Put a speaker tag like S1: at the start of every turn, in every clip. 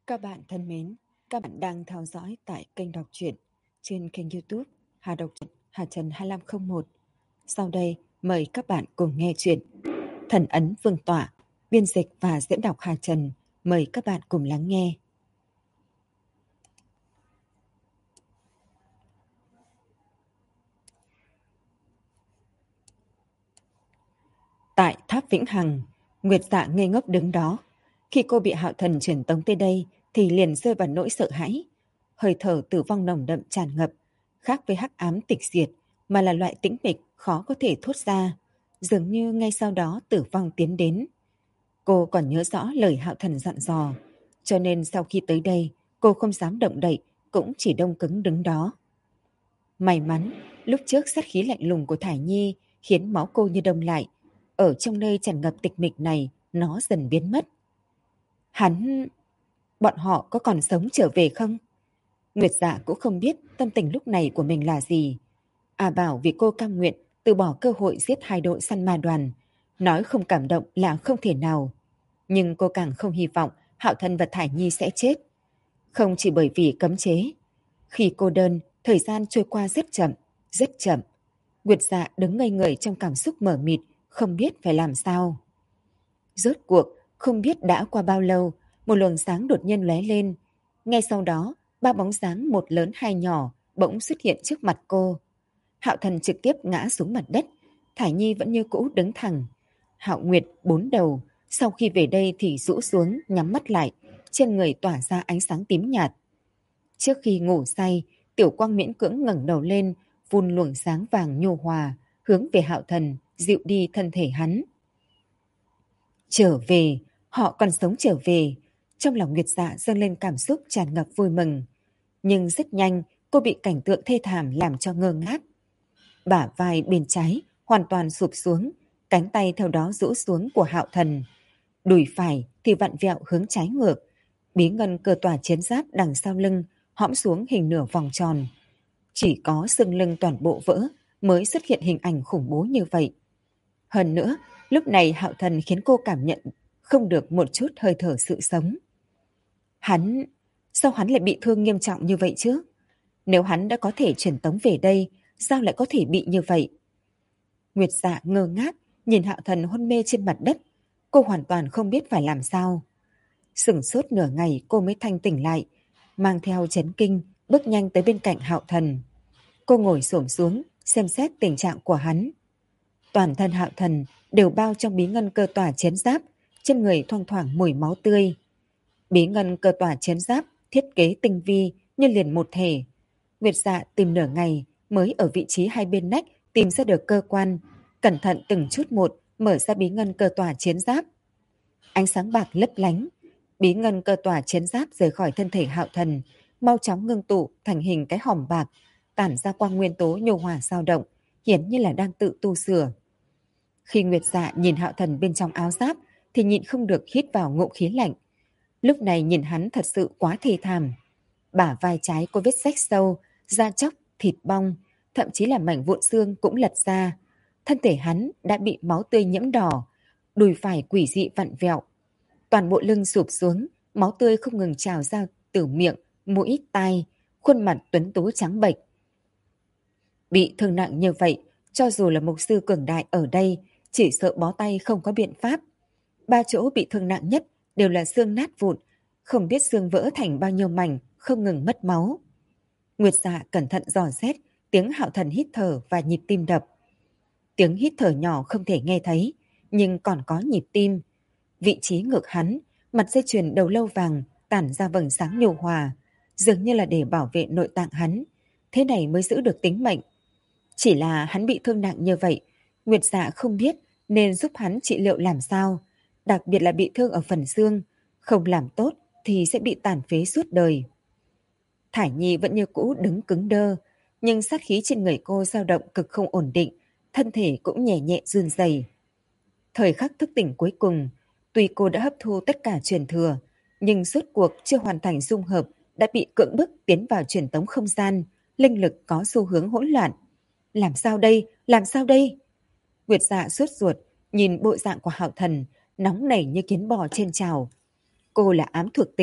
S1: Các bạn thân mến, các bạn đang theo dõi tại kênh đọc truyện trên kênh YouTube Hà Đọc truyện Hà Trần 2501. Sau đây, mời các bạn cùng nghe truyện Thần ấn Vương tọa, biên dịch và diễn đọc Hà Trần. Mời các bạn cùng lắng nghe. Tại tháp Vĩnh Hằng, Nguyệt Dạ ngây ngốc đứng đó. Khi cô bị Hạo Thần truyền tống tới đây thì liền rơi vào nỗi sợ hãi. Hơi thở tử vong nồng đậm tràn ngập, khác với hắc ám tịch diệt mà là loại tĩnh mịch khó có thể thốt ra. Dường như ngay sau đó tử vong tiến đến. Cô còn nhớ rõ lời Hạo Thần dặn dò, cho nên sau khi tới đây cô không dám động đậy, cũng chỉ đông cứng đứng đó. May mắn, lúc trước sát khí lạnh lùng của Thải Nhi khiến máu cô như đông lại. Ở trong nơi tràn ngập tịch mịch này, nó dần biến mất. Bọn họ có còn sống trở về không? Nguyệt Dạ cũng không biết tâm tình lúc này của mình là gì. Bảo vì cô cam nguyện từ bỏ cơ hội giết hai đội săn ma đoàn. Nói không cảm động là không thể nào. Nhưng cô càng không hy vọng Hạo Thần và Thải Nhi sẽ chết. Không chỉ bởi vì cấm chế. Khi cô đơn, thời gian trôi qua rất chậm, rất chậm. Nguyệt Dạ đứng ngây người trong cảm xúc mờ mịt, không biết phải làm sao. Rốt cuộc, không biết đã qua bao lâu, một luồng sáng đột nhiên lóe lên. Ngay sau đó, ba bóng dáng một lớn hai nhỏ bỗng xuất hiện trước mặt cô. Hạo Thần trực tiếp ngã xuống mặt đất, Thải Nhi vẫn như cũ đứng thẳng. Hạo Nguyệt bốn đầu, sau khi về đây thì rũ xuống, nhắm mắt lại, trên người tỏa ra ánh sáng tím nhạt. Trước khi ngủ say, Tiểu Quang miễn cưỡng ngẩng đầu lên, vun luồng sáng vàng nhu hòa, hướng về Hạo Thần, dịu đi thân thể hắn. Trở về, họ còn sống trở về. Trong lòng Nguyệt Dạ dâng lên cảm xúc tràn ngập vui mừng. Nhưng rất nhanh, cô bị cảnh tượng thê thảm làm cho ngơ ngác. Bả vai bên trái hoàn toàn sụp xuống, cánh tay theo đó rũ xuống của Hạo Thần. Đùi phải thì vặn vẹo hướng trái ngược. Bí ngân cơ tỏa chiến giáp đằng sau lưng hõm xuống hình nửa vòng tròn. Chỉ có xương lưng toàn bộ vỡ mới xuất hiện hình ảnh khủng bố như vậy. Hơn nữa, lúc này Hạo Thần khiến cô cảm nhận không được một chút hơi thở sự sống. Sao hắn lại bị thương nghiêm trọng như vậy chứ? Nếu hắn đã có thể truyền tống về đây, sao lại có thể bị như vậy? Nguyệt Dạ ngơ ngác, nhìn Hạo Thần hôn mê trên mặt đất. Cô hoàn toàn không biết phải làm sao. Sửng sốt nửa ngày cô mới thanh tỉnh lại, mang theo chấn kinh, bước nhanh tới bên cạnh Hạo Thần. Cô ngồi xổm xuống, xem xét tình trạng của hắn. Toàn thân Hạo Thần đều bao trong bí ngân cơ tỏa chiến giáp, trên người thoang thoảng mùi máu tươi. Bí ngân cơ tỏa chiến giáp thiết kế tinh vi như liền một thể. Nguyệt Dạ tìm nửa ngày mới ở vị trí hai bên nách tìm ra được cơ quan, cẩn thận từng chút một mở ra bí ngân cơ tỏa chiến giáp. Ánh sáng bạc lấp lánh, bí ngân cơ tỏa chiến giáp rời khỏi thân thể Hạo Thần, mau chóng ngưng tụ thành hình cái hòm bạc, tản ra quang nguyên tố nhu hòa dao động, hiển như là đang tự tu sửa. Khi Nguyệt Dạ nhìn Hạo Thần bên trong áo giáp thì nhịn không được hít vào ngụm khí lạnh. Lúc này nhìn hắn thật sự quá thê thảm. Bả vai trái có vết rách sâu, da chóc, thịt bong, thậm chí là mảnh vụn xương cũng lật ra. Thân thể hắn đã bị máu tươi nhiễm đỏ, đùi phải quỷ dị vặn vẹo. Toàn bộ lưng sụp xuống, máu tươi không ngừng trào ra từ miệng, mũi, tai, khuôn mặt tuấn tú trắng bệch. Bị thương nặng như vậy, cho dù là mục sư cường đại ở đây, chỉ sợ bó tay không có biện pháp. Ba chỗ bị thương nặng nhất đều là xương nát vụn, không biết xương vỡ thành bao nhiêu mảnh, không ngừng mất máu. Nguyệt Dạ cẩn thận dò xét tiếng Hạo Thần hít thở và nhịp tim đập. Tiếng hít thở nhỏ không thể nghe thấy, nhưng còn có nhịp tim. Vị trí ngực hắn, mặt dây chuyền đầu lâu vàng tản ra vầng sáng nhu hòa, dường như là để bảo vệ nội tạng hắn, thế này mới giữ được tính mệnh. Chỉ là hắn bị thương nặng như vậy, Nguyệt Dạ không biết nên giúp hắn trị liệu làm sao, đặc biệt là bị thương ở phần xương, không làm tốt thì sẽ bị tàn phế suốt đời. Thải Nhi vẫn như cũ đứng cứng đơ, nhưng sát khí trên người cô dao động cực không ổn định, thân thể cũng nhẹ nhẹ run rẩy. Thời khắc thức tỉnh cuối cùng, tuy cô đã hấp thu tất cả truyền thừa, nhưng rốt cuộc chưa hoàn thành dung hợp đã bị cưỡng bức tiến vào truyền tống không gian, linh lực có xu hướng hỗn loạn. Làm sao đây? Làm sao đây? Nguyệt Dạ sốt ruột, nhìn bộ dạng của Hạo Thần, nóng nảy như kiến bò trên chảo. Cô là ám thuộc tính,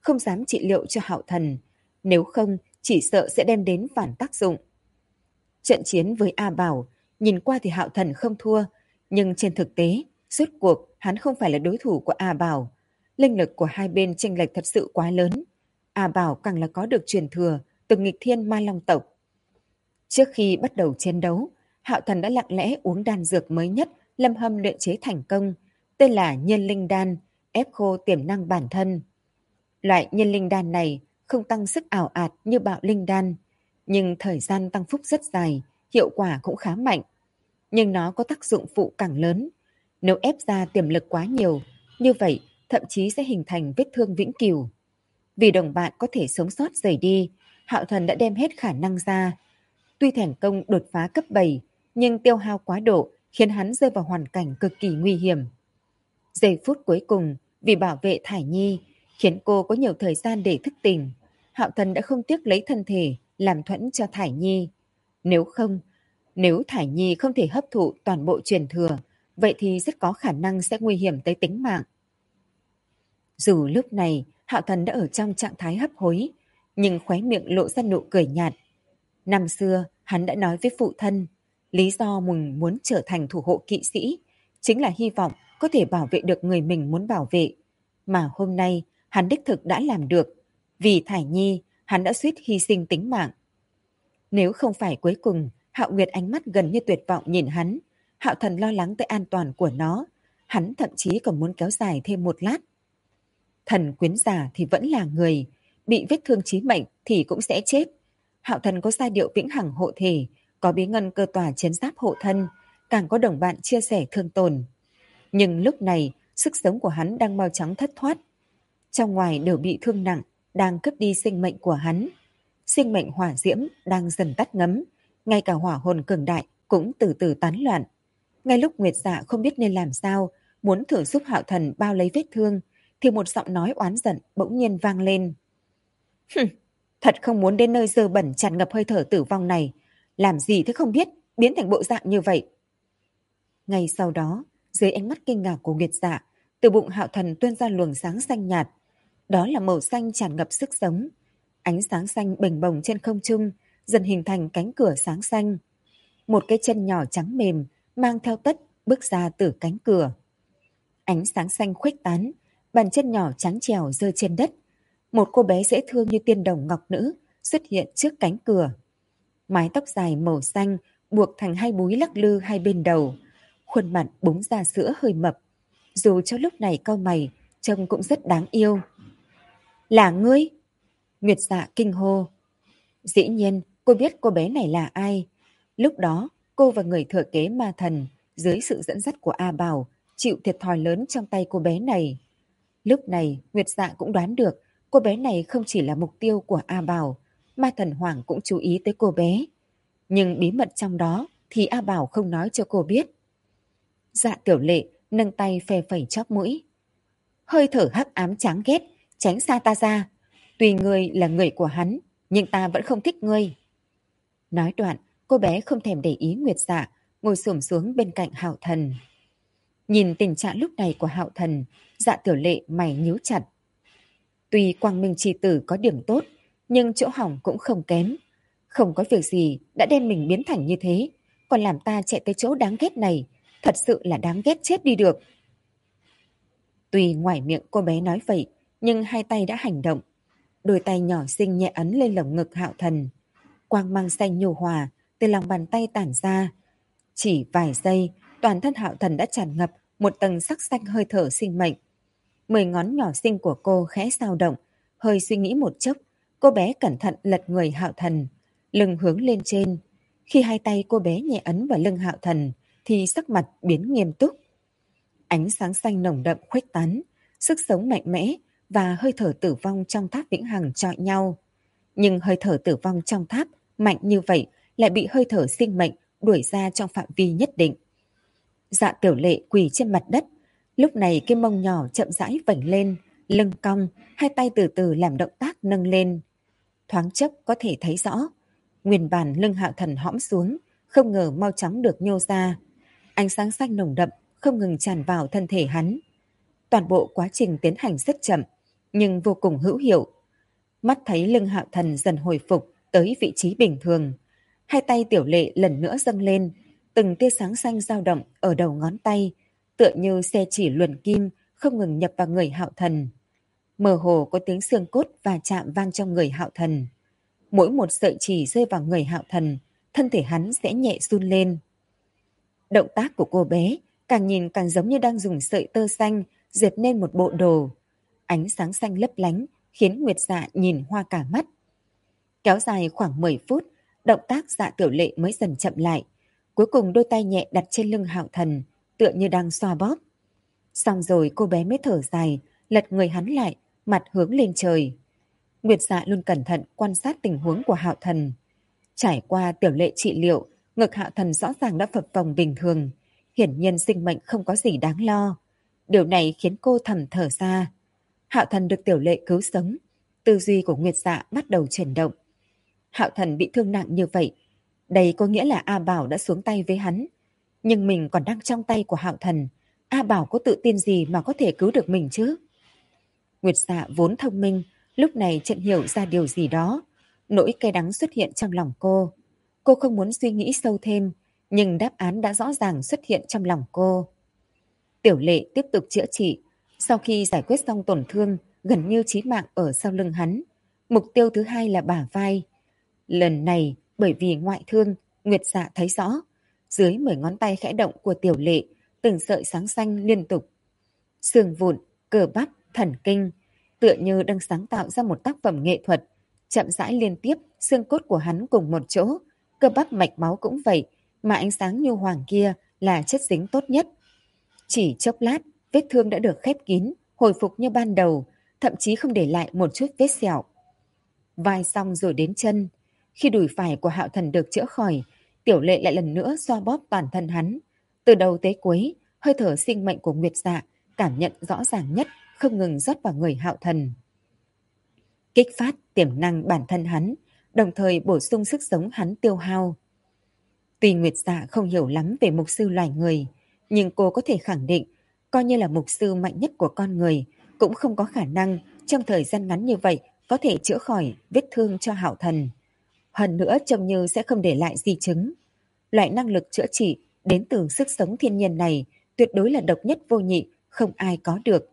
S1: không dám trị liệu cho Hạo Thần, nếu không chỉ sợ sẽ đem đến phản tác dụng. Trận chiến với A Bảo, nhìn qua thì Hạo Thần không thua, nhưng trên thực tế, rốt cuộc hắn không phải là đối thủ của A Bảo. Linh lực của hai bên chênh lệch thật sự quá lớn. A Bảo càng là có được truyền thừa từ nghịch thiên ma long tộc. Trước khi bắt đầu chiến đấu, Hạo Thần đã lặng lẽ uống đan dược mới nhất Lâm Hâm luyện chế thành công, tên là Nhân Linh Đan, ép khô tiềm năng bản thân. Loại Nhân Linh Đan này không tăng sức ảo ạt như Bạo Linh Đan, nhưng thời gian tăng phúc rất dài, hiệu quả cũng khá mạnh. Nhưng nó có tác dụng phụ càng lớn. Nếu ép ra tiềm lực quá nhiều, như vậy thậm chí sẽ hình thành vết thương vĩnh cửu. Vì đồng bạn có thể sống sót rời đi, Hạo Thần đã đem hết khả năng ra. Tuy thành công đột phá cấp 7, nhưng tiêu hao quá độ khiến hắn rơi vào hoàn cảnh cực kỳ nguy hiểm. Giây phút cuối cùng, vì bảo vệ Thải Nhi, khiến cô có nhiều thời gian để thức tỉnh, Hạo Thần đã không tiếc lấy thân thể làm thuẫn cho Thải Nhi. Nếu Thải Nhi không thể hấp thụ toàn bộ truyền thừa, vậy thì rất có khả năng sẽ nguy hiểm tới tính mạng. Dù lúc này Hạo Thần đã ở trong trạng thái hấp hối, nhưng khóe miệng lộ ra nụ cười nhạt. Năm xưa, hắn đã nói với phụ thân, lý do mình muốn trở thành thủ hộ kỵ sĩ chính là hy vọng có thể bảo vệ được người mình muốn bảo vệ. Mà hôm nay, hắn đích thực đã làm được. Vì Thải Nhi, hắn đã suýt hy sinh tính mạng. Nếu không phải cuối cùng, Hạo Nguyệt ánh mắt gần như tuyệt vọng nhìn hắn, Hạo Thần lo lắng tới an toàn của nó. Hắn thậm chí còn muốn kéo dài thêm một lát. Thần quyến giả thì vẫn là người, bị vết thương chí mệnh thì cũng sẽ chết. Hạo Thần có giai điệu vĩnh hằng hộ thể, có bí ngân cơ tòa chiến giáp hộ thân, càng có đồng bạn chia sẻ thương tổn. Nhưng lúc này, sức sống của hắn đang mau chóng thất thoát. Trong ngoài đều bị thương nặng, đang cướp đi sinh mệnh của hắn. Sinh mệnh hỏa diễm đang dần tắt ngấm, ngay cả hỏa hồn cường đại cũng từ từ tán loạn. Ngay lúc Nguyệt Dạ không biết nên làm sao, muốn thử giúp Hạo Thần bao lấy vết thương, thì một giọng nói oán giận bỗng nhiên vang lên. Thật không muốn đến nơi dơ bẩn tràn ngập hơi thở tử vong này. Làm gì thế không biết, biến thành bộ dạng như vậy. Ngay sau đó, dưới ánh mắt kinh ngạc của Nguyệt Dạ, từ bụng Hạo Thần tuôn ra luồng sáng xanh nhạt. Đó là màu xanh tràn ngập sức sống. Ánh sáng xanh bềnh bồng trên không trung, dần hình thành cánh cửa sáng xanh. Một cái chân nhỏ trắng mềm, mang theo tất, bước ra từ cánh cửa. Ánh sáng xanh khuếch tán, bàn chân nhỏ trắng trèo rơi trên đất. Một cô bé dễ thương như tiên đồng ngọc nữ xuất hiện trước cánh cửa. Mái tóc dài màu xanh buộc thành hai búi lắc lư hai bên đầu. Khuôn mặt búng ra sữa hơi mập. Dù cho lúc này cau mày, trông cũng rất đáng yêu. Là ngươi? Nguyệt Dạ kinh hô. Dĩ nhiên, cô biết cô bé này là ai. Lúc đó, cô và người thừa kế ma thần, dưới sự dẫn dắt của A Bảo, chịu thiệt thòi lớn trong tay cô bé này. Lúc này, Nguyệt Dạ cũng đoán được cô bé này không chỉ là mục tiêu của A Bảo, ma thần Hoàng cũng chú ý tới cô bé. Nhưng bí mật trong đó thì A Bảo không nói cho cô biết. Dạ Tiểu Lệ nâng tay phe phẩy chóp mũi. Hơi thở hắc ám chán ghét, tránh xa ta ra. Tuy ngươi là người của hắn, nhưng ta vẫn không thích ngươi. Nói đoạn, cô bé không thèm để ý Nguyệt Dạ, ngồi xổm xuống bên cạnh Hạo Thần. Nhìn tình trạng lúc này của Hạo Thần, Dạ Tiểu Lệ mày nhíu chặt. Tuy Quang Minh Chi Tử có điểm tốt, nhưng chỗ hỏng cũng không kém. Không có việc gì đã đem mình biến thành như thế, còn làm ta chạy tới chỗ đáng ghét này, thật sự là đáng ghét chết đi được. Tuy ngoài miệng cô bé nói vậy, nhưng hai tay đã hành động. Đôi tay nhỏ xinh nhẹ ấn lên lồng ngực Hạo Thần. Quang mang xanh nhu hòa từ lòng bàn tay tản ra. Chỉ vài giây, toàn thân Hạo Thần đã tràn ngập một tầng sắc xanh hơi thở sinh mệnh. 10 ngón nhỏ xinh của cô khẽ dao động, hơi suy nghĩ một chốc, cô bé cẩn thận lật người Hạo Thần, lưng hướng lên trên. Khi hai tay cô bé nhẹ ấn vào lưng Hạo Thần, thì sắc mặt biến nghiêm túc. Ánh sáng xanh nồng đậm khuếch tán, sức sống mạnh mẽ và hơi thở tử vong trong tháp vĩnh hằng chọi nhau. Nhưng hơi thở tử vong trong tháp mạnh như vậy lại bị hơi thở sinh mệnh đuổi ra trong phạm vi nhất định. Dạ Tiểu Lệ quỳ trên mặt đất, lúc này cái mông nhỏ chậm rãi vảnh lên, lưng cong, hai tay từ từ làm động tác nâng lên. Thoáng chốc có thể thấy rõ, nguyên bản lưng Hạo Thần hõm xuống, không ngờ mau chóng được nhô ra. Ánh sáng xanh nồng đậm không ngừng tràn vào thân thể hắn. Toàn bộ quá trình tiến hành rất chậm, nhưng vô cùng hữu hiệu. Mắt thấy lưng Hạo Thần dần hồi phục tới vị trí bình thường. Hai tay Tiểu Lệ lần nữa dâng lên, từng tia sáng xanh dao động ở đầu ngón tay, tựa như xe chỉ luồn kim không ngừng nhập vào người Hạo Thần. Mơ hồ có tiếng xương cốt va chạm vang trong người Hạo Thần. Mỗi một sợi chỉ rơi vào người Hạo Thần, thân thể hắn sẽ nhẹ run lên. Động tác của cô bé càng nhìn càng giống như đang dùng sợi tơ xanh dệt nên một bộ đồ. Ánh sáng xanh lấp lánh khiến Nguyệt Dạ nhìn hoa cả mắt. Kéo dài khoảng 10 phút, động tác Dạ Tiểu Lệ mới dần chậm lại. Cuối cùng đôi tay nhẹ đặt trên lưng Hạo Thần, tựa như đang xoa bóp. Xong rồi cô bé mới thở dài, lật người hắn lại, mặt hướng lên trời. Nguyệt Dạ luôn cẩn thận quan sát tình huống của Hạo Thần. Trải qua Tiểu Lệ trị liệu, ngực Hạo Thần rõ ràng đã phập phồng bình thường. Hiển nhiên sinh mệnh không có gì đáng lo. Điều này khiến cô thầm thở ra. Hạo Thần được Tiểu Lệ cứu sống. Tư duy của Nguyệt Dạ bắt đầu chuyển động. Hạo Thần bị thương nặng như vậy, đây có nghĩa là A Bảo đã xuống tay với hắn. Nhưng mình còn đang trong tay của Hạo Thần. A Bảo có tự tin gì mà có thể cứu được mình chứ? Nguyệt Dạ vốn thông minh, lúc này chợt hiểu ra điều gì đó. Nỗi cay đắng xuất hiện trong lòng cô. Cô không muốn suy nghĩ sâu thêm, nhưng đáp án đã rõ ràng xuất hiện trong lòng cô. Tiểu Lệ tiếp tục chữa trị. Sau khi giải quyết xong tổn thương gần như chí mạng ở sau lưng hắn, mục tiêu thứ hai là bả vai. Lần này, bởi vì ngoại thương, Nguyệt Dạ thấy rõ. Dưới 10 ngón tay khẽ động của Tiểu Lệ, từng sợi sáng xanh liên tục. Xương vụn, cơ bắp, thần kinh, tựa như đang sáng tạo ra một tác phẩm nghệ thuật. Chậm rãi liên tiếp, xương cốt của hắn cùng một chỗ, cơ bắp mạch máu cũng vậy, mà ánh sáng nhu hoàng kia là chất dính tốt nhất. Chỉ chốc lát, vết thương đã được khép kín, hồi phục như ban đầu, thậm chí không để lại một chút vết sẹo. Vai xong rồi đến chân. Khi đùi phải của Hạo Thần được chữa khỏi, Tiểu Lệ lại lần nữa xoa bóp toàn thân hắn. Từ đầu tới cuối, hơi thở sinh mệnh của Nguyệt Dạ cảm nhận rõ ràng nhất, không ngừng rót vào người Hạo Thần. Kích phát tiềm năng bản thân hắn, đồng thời bổ sung sức sống hắn tiêu hao. Tuy Nguyệt Dạ không hiểu lắm về mục sư loài người, nhưng cô có thể khẳng định, coi như là mục sư mạnh nhất của con người, cũng không có khả năng trong thời gian ngắn như vậy có thể chữa khỏi vết thương cho Hạo Thần. Hơn nữa trông như sẽ không để lại di chứng. Loại năng lực chữa trị đến từ sức sống thiên nhiên này tuyệt đối là độc nhất vô nhị, không ai có được.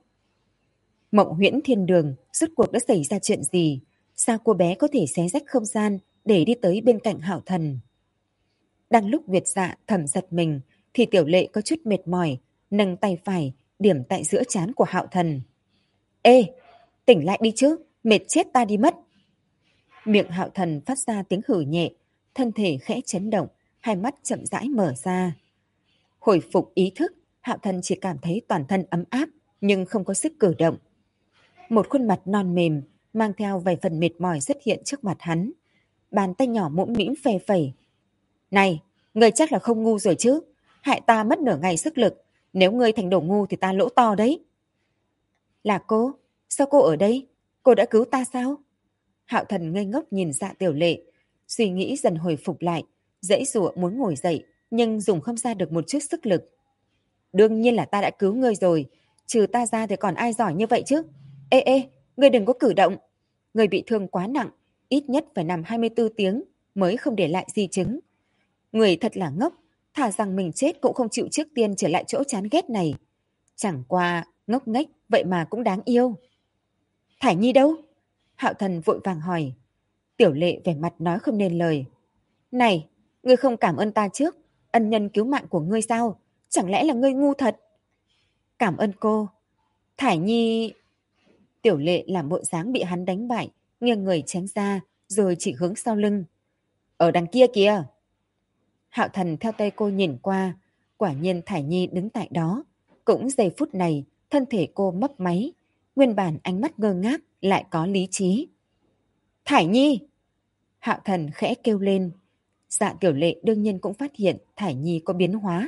S1: Mộng huyễn thiên đường, rốt cuộc đã xảy ra chuyện gì? Sao cô bé có thể xé rách không gian để đi tới bên cạnh Hạo Thần? Đang lúc Nguyệt Dạ thầm giật mình, thì Tiểu Lệ có chút mệt mỏi, nâng tay phải, điểm tại giữa trán của Hạo Thần. Ê, tỉnh lại đi chứ, mệt chết ta đi mất. Miệng Hạo Thần phát ra tiếng hử nhẹ, thân thể khẽ chấn động, hai mắt chậm rãi mở ra. Hồi phục ý thức, Hạo Thần chỉ cảm thấy toàn thân ấm áp, nhưng không có sức cử động. Một khuôn mặt non mềm, mang theo vài phần mệt mỏi xuất hiện trước mặt hắn. Bàn tay nhỏ mũm mĩm phè phẩy. Này, ngươi chắc là không ngu rồi chứ, hại ta mất nửa ngày sức lực. Nếu ngươi thành đồ ngu thì ta lỗ to đấy. Là cô? Sao cô ở đây? Cô đã cứu ta sao? Hạo Thần ngây ngốc nhìn Dạ Tiểu Lệ, suy nghĩ dần hồi phục lại, giãy giụa muốn ngồi dậy, nhưng dùng không ra được một chút sức lực. Đương nhiên là ta đã cứu ngươi rồi, trừ ta ra thì còn ai giỏi như vậy chứ? Ê ê, ngươi đừng có cử động. Ngươi bị thương quá nặng, ít nhất phải nằm 24 tiếng mới không để lại di chứng. Người thật là ngốc, thà rằng mình chết cũng không chịu trước tiên trở lại chỗ chán ghét này. Chẳng qua ngốc nghếch vậy mà cũng đáng yêu. Thải Nhi đâu? Hạo Thần vội vàng hỏi. Tiểu Lệ vẻ mặt nói không nên lời. Này, ngươi không cảm ơn ta trước, ân nhân cứu mạng của ngươi sao? Chẳng lẽ là ngươi ngu thật? Cảm ơn cô. Thải Nhi... Tiểu Lệ làm bộ dáng bị hắn đánh bại, nghiêng người tránh ra, rồi chỉ hướng sau lưng. Ở đằng kia kìa. Hạo Thần theo tay cô nhìn qua, quả nhiên Thải Nhi đứng tại đó. Cũng giây phút này, thân thể cô mấp máy, nguyên bản ánh mắt ngơ ngác lại có lý trí. Thải Nhi! Hạo Thần khẽ kêu lên. Dạ Tiểu Lệ đương nhiên cũng phát hiện Thải Nhi có biến hóa.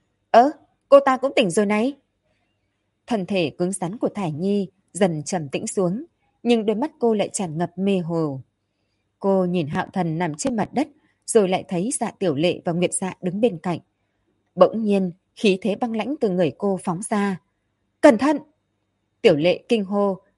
S1: Cô ta cũng tỉnh rồi này. Thân thể cứng rắn của Thải Nhi dần trầm tĩnh xuống, nhưng đôi mắt cô lại tràn ngập mê hồ. Cô nhìn Hạo Thần nằm trên mặt đất, rồi lại thấy Dạ Tiểu Lệ và Nguyệt Dạ đứng bên cạnh. Bỗng nhiên, khí thế băng lãnh từ người cô phóng ra. Cẩn thận! Tiểu Lệ kinh hô,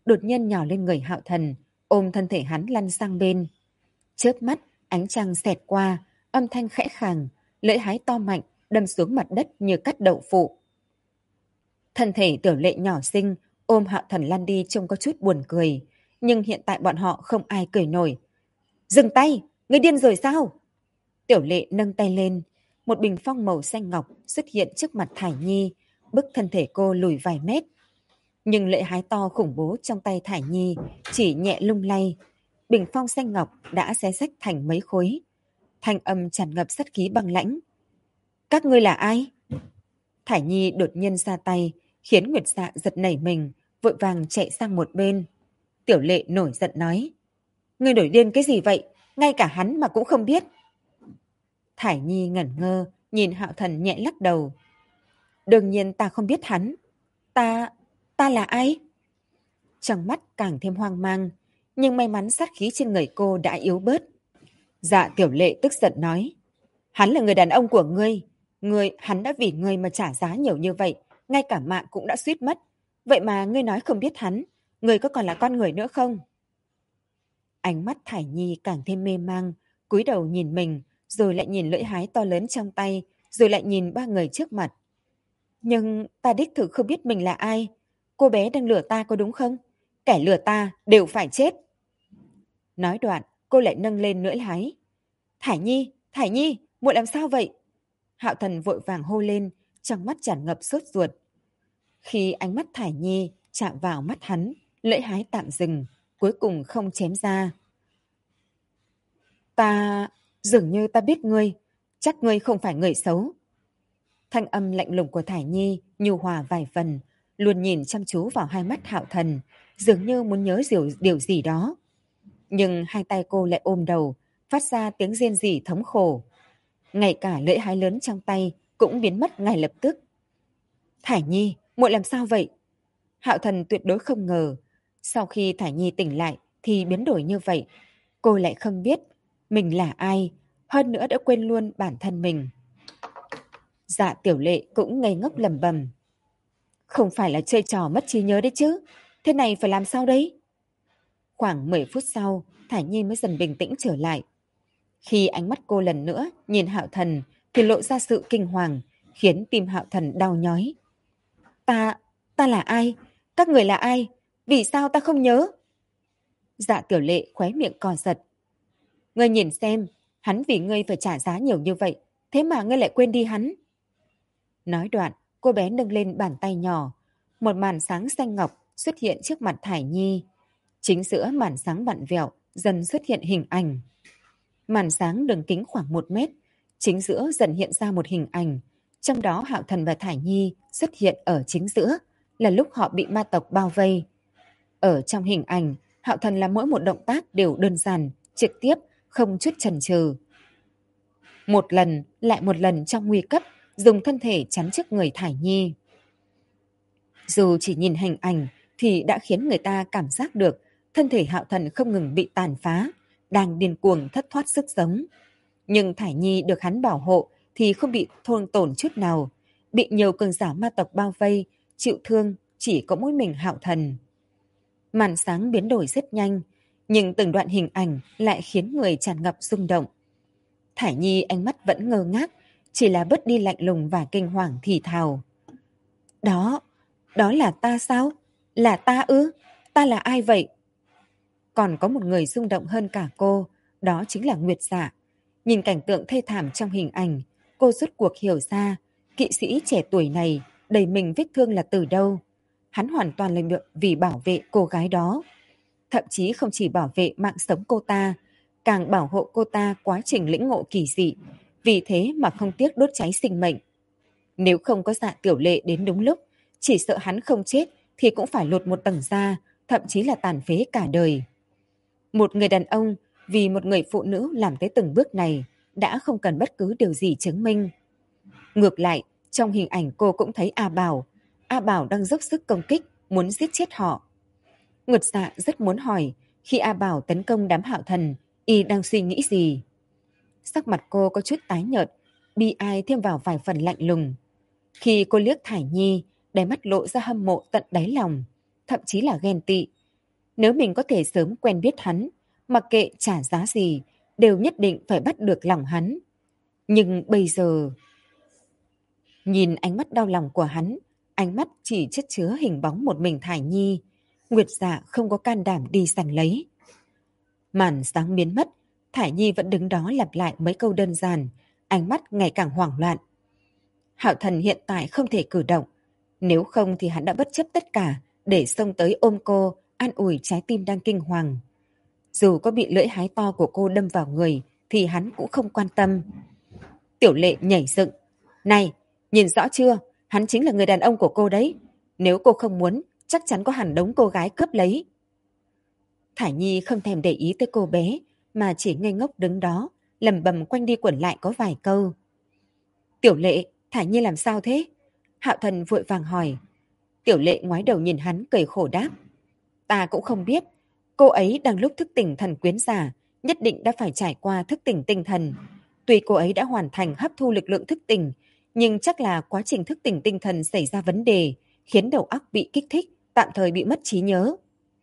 S1: đột nhiên nhào lên người Hạo Thần, ôm thân thể hắn lăn sang bên. Chớp mắt, ánh trăng xẹt qua, âm thanh khẽ khàng, lưỡi hái to mạnh đâm xuống mặt đất như cắt đậu phụ. Thân thể Tiểu Lệ nhỏ xinh ôm Hạo Thần lăn đi trông có chút buồn cười, nhưng hiện tại bọn họ không ai cười nổi. Dừng tay, ngươi điên rồi sao? Tiểu Lệ nâng tay lên, một bình phong màu xanh ngọc xuất hiện trước mặt Thải Nhi, bức thân thể cô lùi vài mét. Nhưng lưỡi hái to khủng bố trong tay Thải Nhi chỉ nhẹ lung lay, bình phong xanh ngọc đã xé rách thành mấy khối. Thanh âm tràn ngập sát khí băng lãnh. Các ngươi là ai? Thải Nhi đột nhiên ra tay, khiến Nguyệt Dạ giật nảy mình, vội vàng chạy sang một bên. Tiểu Lệ nổi giận nói. Ngươi nổi điên cái gì vậy? Ngay cả hắn mà cũng không biết. Thải Nhi ngẩn ngơ, nhìn Hạo Thần nhẹ lắc đầu. Đương nhiên ta không biết hắn. Ta là ai? Trong mắt càng thêm hoang mang, nhưng may mắn sát khí trên người cô đã yếu bớt. Dạ Tiểu Lệ tức giận nói. Hắn là người đàn ông của ngươi. Hắn đã vì ngươi mà trả giá nhiều như vậy, ngay cả mạng cũng đã suýt mất. Vậy mà ngươi nói không biết hắn, ngươi có còn là con người nữa không? Ánh mắt Thải Nhi càng thêm mê mang, cúi đầu nhìn mình, rồi lại nhìn lưỡi hái to lớn trong tay, rồi lại nhìn ba người trước mặt. Nhưng ta đích thực không biết mình là ai. Cô bé đang lừa ta có đúng không? Kẻ lừa ta đều phải chết. Nói đoạn, cô lại nâng lên lưỡi hái. Thải Nhi, muội làm sao vậy? Hạo Thần vội vàng hô lên, trong mắt tràn ngập sốt ruột. Khi ánh mắt Thải Nhi chạm vào mắt hắn, lưỡi hái tạm dừng, cuối cùng không chém ra. Dường như ta biết ngươi, chắc ngươi không phải người xấu. Thanh âm lạnh lùng của Thải Nhi nhu hòa vài phần, luôn nhìn chăm chú vào hai mắt Hạo Thần, dường như muốn nhớ điều gì đó. Nhưng hai tay cô lại ôm đầu, phát ra tiếng rên rỉ thống khổ. Ngay cả lưỡi hái lớn trong tay cũng biến mất ngay lập tức. Thải Nhi, muội làm sao vậy? Hạo Thần tuyệt đối không ngờ, sau khi Thải Nhi tỉnh lại thì biến đổi như vậy. Cô lại không biết mình là ai, hơn nữa đã quên luôn bản thân mình. Dạ Tiểu Lệ cũng ngây ngốc lẩm bẩm. Không phải là chơi trò mất trí nhớ đấy chứ, thế này phải làm sao đấy? Khoảng 10 phút sau, Thải Nhi mới dần bình tĩnh trở lại. Khi ánh mắt cô lần nữa nhìn Hạo Thần thì lộ ra sự kinh hoàng, khiến tim Hạo Thần đau nhói. Ta là ai? Các người là ai? Vì sao ta không nhớ? Dạ Tiểu Lệ khóe miệng cò giật. Ngươi nhìn xem, hắn vì ngươi phải trả giá nhiều như vậy, thế mà ngươi lại quên đi hắn. Nói đoạn, cô bé nâng lên bàn tay nhỏ, một màn sáng xanh ngọc xuất hiện trước mặt Thải Nhi. Chính giữa màn sáng vặn vẹo dần xuất hiện hình ảnh. Màn sáng đường kính khoảng 1 mét, chính giữa dần hiện ra một hình ảnh. Trong đó Hạo Thần và Thải Nhi xuất hiện ở chính giữa, là lúc họ bị ma tộc bao vây. Ở trong hình ảnh, Hạo Thần làm mỗi một động tác đều đơn giản, trực tiếp, không chút chần chừ. Một lần, lại một lần trong nguy cấp, dùng thân thể chắn trước người Thải Nhi. Dù chỉ nhìn hình ảnh thì đã khiến người ta cảm giác được thân thể Hạo Thần không ngừng bị tàn phá, đang điên cuồng thất thoát sức sống. Nhưng Thải Nhi được hắn bảo hộ thì không bị thương tổn chút nào, bị nhiều cường giả ma tộc bao vây, chịu thương chỉ có mỗi mình Hạo Thần. Màn sáng biến đổi rất nhanh, nhưng từng đoạn hình ảnh lại khiến người tràn ngập rung động. Thải Nhi ánh mắt vẫn ngơ ngác, chỉ là bớt đi lạnh lùng và kinh hoàng thì thào. Đó là ta sao? Là ta ư? Ta là ai vậy? Còn có một người rung động hơn cả cô, đó chính là Nguyệt Dạ. Nhìn cảnh tượng thê thảm trong hình ảnh, cô rốt cuộc hiểu ra, kỵ sĩ trẻ tuổi này đầy mình vết thương là từ đâu. Hắn hoàn toàn là vì bảo vệ cô gái đó. Thậm chí không chỉ bảo vệ mạng sống cô ta, càng bảo hộ cô ta quá trình lĩnh ngộ kỳ dị, vì thế mà không tiếc đốt cháy sinh mệnh. Nếu không có Dạ Tiểu Lệ đến đúng lúc, chỉ sợ hắn không chết thì cũng phải lột một tầng da, thậm chí là tàn phế cả đời. Một người đàn ông vì một người phụ nữ làm tới từng bước này đã không cần bất cứ điều gì chứng minh. Ngược lại, trong hình ảnh cô cũng thấy A Bảo đang dốc sức công kích, muốn giết chết họ. Nguyệt Dạ rất muốn hỏi, khi A Bảo tấn công đám Hạo Thần, y đang suy nghĩ gì? Sắc mặt cô có chút tái nhợt, bi ai thêm vào vài phần lạnh lùng. Khi cô liếc Thải Nhi, đáy mắt lộ ra hâm mộ tận đáy lòng, thậm chí là ghen tị. Nếu mình có thể sớm quen biết hắn, mặc kệ trả giá gì, đều nhất định phải bắt được lòng hắn. Nhưng bây giờ... Nhìn ánh mắt đau lòng của hắn, ánh mắt chỉ chất chứa hình bóng một mình Thải Nhi. Nguyệt Dạ không có can đảm đi giành lấy. Màn sáng biến mất, Thải Nhi vẫn đứng đó lặp lại mấy câu đơn giản, ánh mắt ngày càng hoảng loạn. Hạo Thần hiện tại không thể cử động, nếu không thì hắn đã bất chấp tất cả để xông tới ôm cô, an ủi trái tim đang kinh hoàng. Dù có bị lưỡi hái to của cô đâm vào người thì hắn cũng không quan tâm. Tiểu Lệ nhảy dựng. Này, nhìn rõ chưa? Hắn chính là người đàn ông của cô đấy. Nếu cô không muốn, chắc chắn có hẳn đống cô gái cướp lấy. Thải Nhi không thèm để ý tới cô bé, mà chỉ ngây ngốc đứng đó, lầm bầm quanh đi quẩn lại có vài câu. Tiểu Lệ, Thải Nhi làm sao thế? Hạo Thần vội vàng hỏi. Tiểu Lệ ngoái đầu nhìn hắn cười khổ đáp. Ta cũng không biết. Cô ấy đang lúc thức tỉnh thần quyến giả, nhất định đã phải trải qua thức tỉnh tinh thần. Tuy cô ấy đã hoàn thành hấp thu lực lượng thức tỉnh, nhưng chắc là quá trình thức tỉnh tinh thần xảy ra vấn đề, khiến đầu óc bị kích thích, tạm thời bị mất trí nhớ.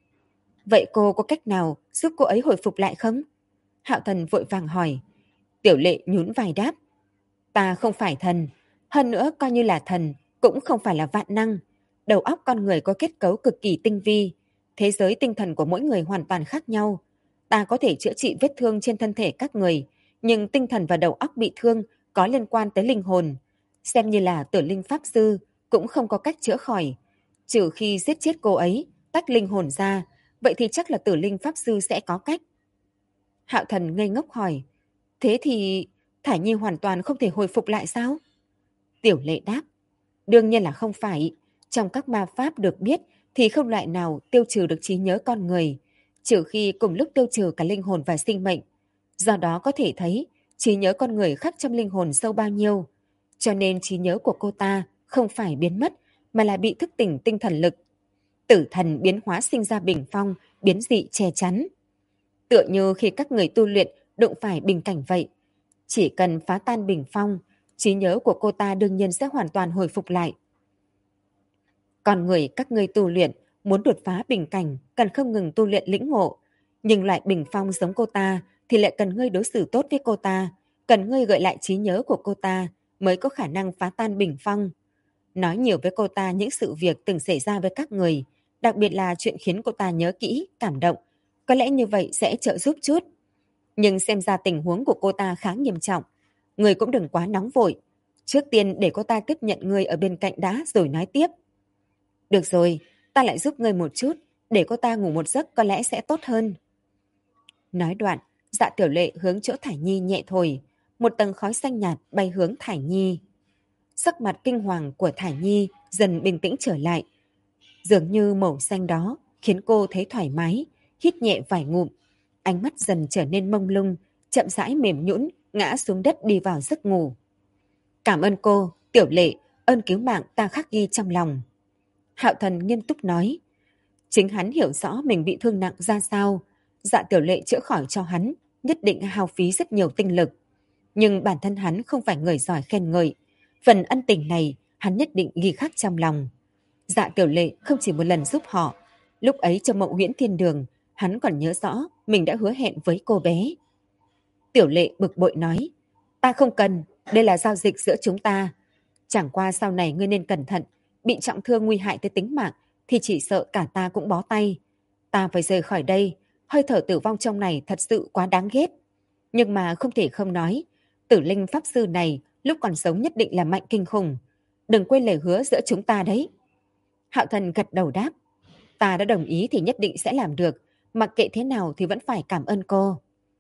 S1: Vậy cô có cách nào giúp cô ấy hồi phục lại không? Hạo Thần vội vàng hỏi. Tiểu Lệ nhún vai đáp. Ta không phải thần, hơn nữa coi như là thần, cũng không phải là vạn năng. Đầu óc con người có kết cấu cực kỳ tinh vi, thế giới tinh thần của mỗi người hoàn toàn khác nhau. Ta có thể chữa trị vết thương trên thân thể các người, nhưng tinh thần và đầu óc bị thương có liên quan tới linh hồn. Xem như là Tử Linh Pháp Sư cũng không có cách chữa khỏi. Trừ khi giết chết cô ấy, tách linh hồn ra, vậy thì chắc là Tử Linh Pháp Sư sẽ có cách. Hạo Thần ngây ngốc hỏi, thế thì Thải Nhi hoàn toàn không thể hồi phục lại sao? Tiểu Lệ đáp, đương nhiên là không phải. Trong các ma pháp được biết thì không loại nào tiêu trừ được trí nhớ con người, trừ khi cùng lúc tiêu trừ cả linh hồn và sinh mệnh. Do đó có thể thấy trí nhớ con người khắc trong linh hồn sâu bao nhiêu. Cho nên trí nhớ của cô ta không phải biến mất, mà là bị thức tỉnh tinh thần lực. Tử thần biến hóa sinh ra bình phong, biến dị che chắn. Tựa như khi các người tu luyện đụng phải bình cảnh vậy. Chỉ cần phá tan bình phong, trí nhớ của cô ta đương nhiên sẽ hoàn toàn hồi phục lại. Còn người các ngươi tu luyện muốn đột phá bình cảnh cần không ngừng tu luyện lĩnh ngộ. Nhưng loại bình phong giống cô ta thì lại cần ngươi đối xử tốt với cô ta, cần ngươi gợi lại trí nhớ của cô ta mới có khả năng phá tan bình phong. Nói nhiều với cô ta những sự việc từng xảy ra với các người, đặc biệt là chuyện khiến cô ta nhớ kỹ, cảm động. Có lẽ như vậy sẽ trợ giúp chút. Nhưng xem ra tình huống của cô ta khá nghiêm trọng. Người cũng đừng quá nóng vội. Trước tiên để cô ta tiếp nhận người ở bên cạnh đã rồi nói tiếp. Được rồi, ta lại giúp ngươi một chút, để cô ta ngủ một giấc có lẽ sẽ tốt hơn. Nói đoạn, Dạ Tiểu Lệ hướng chỗ Thải Nhi nhẹ thổi, một tầng khói xanh nhạt bay hướng Thải Nhi. Sắc mặt kinh hoàng của Thải Nhi dần bình tĩnh trở lại. Dường như màu xanh đó khiến cô thấy thoải mái, hít nhẹ vài ngụm. Ánh mắt dần trở nên mông lung, chậm rãi mềm nhũn ngã xuống đất đi vào giấc ngủ. Cảm ơn cô, Tiểu Lệ, ơn cứu mạng ta khắc ghi trong lòng. Hạo Thần nghiêm túc nói. Chính hắn hiểu rõ mình bị thương nặng ra sao. Dạ Tiểu Lệ chữa khỏi cho hắn, nhất định hao phí rất nhiều tinh lực. Nhưng bản thân hắn không phải người giỏi khen ngợi. Phần ân tình này hắn nhất định ghi khắc trong lòng. Dạ Tiểu Lệ không chỉ một lần giúp họ. Lúc ấy trong Mộng Huyễn Thiên Đường, hắn còn nhớ rõ mình đã hứa hẹn với cô bé. Tiểu Lệ bực bội nói, ta không cần, đây là giao dịch giữa chúng ta. Chẳng qua sau này ngươi nên cẩn thận, bị trọng thương nguy hại tới tính mạng thì chỉ sợ cả ta cũng bó tay. Ta phải rời khỏi đây, hơi thở tử vong trong này thật sự quá đáng ghét. Nhưng mà không thể không nói, Tử Linh Pháp Sư này lúc còn sống nhất định là mạnh kinh khủng. Đừng quên lời hứa giữa chúng ta đấy. Hạo Thần gật đầu đáp, ta đã đồng ý thì nhất định sẽ làm được, mặc kệ thế nào thì vẫn phải cảm ơn cô.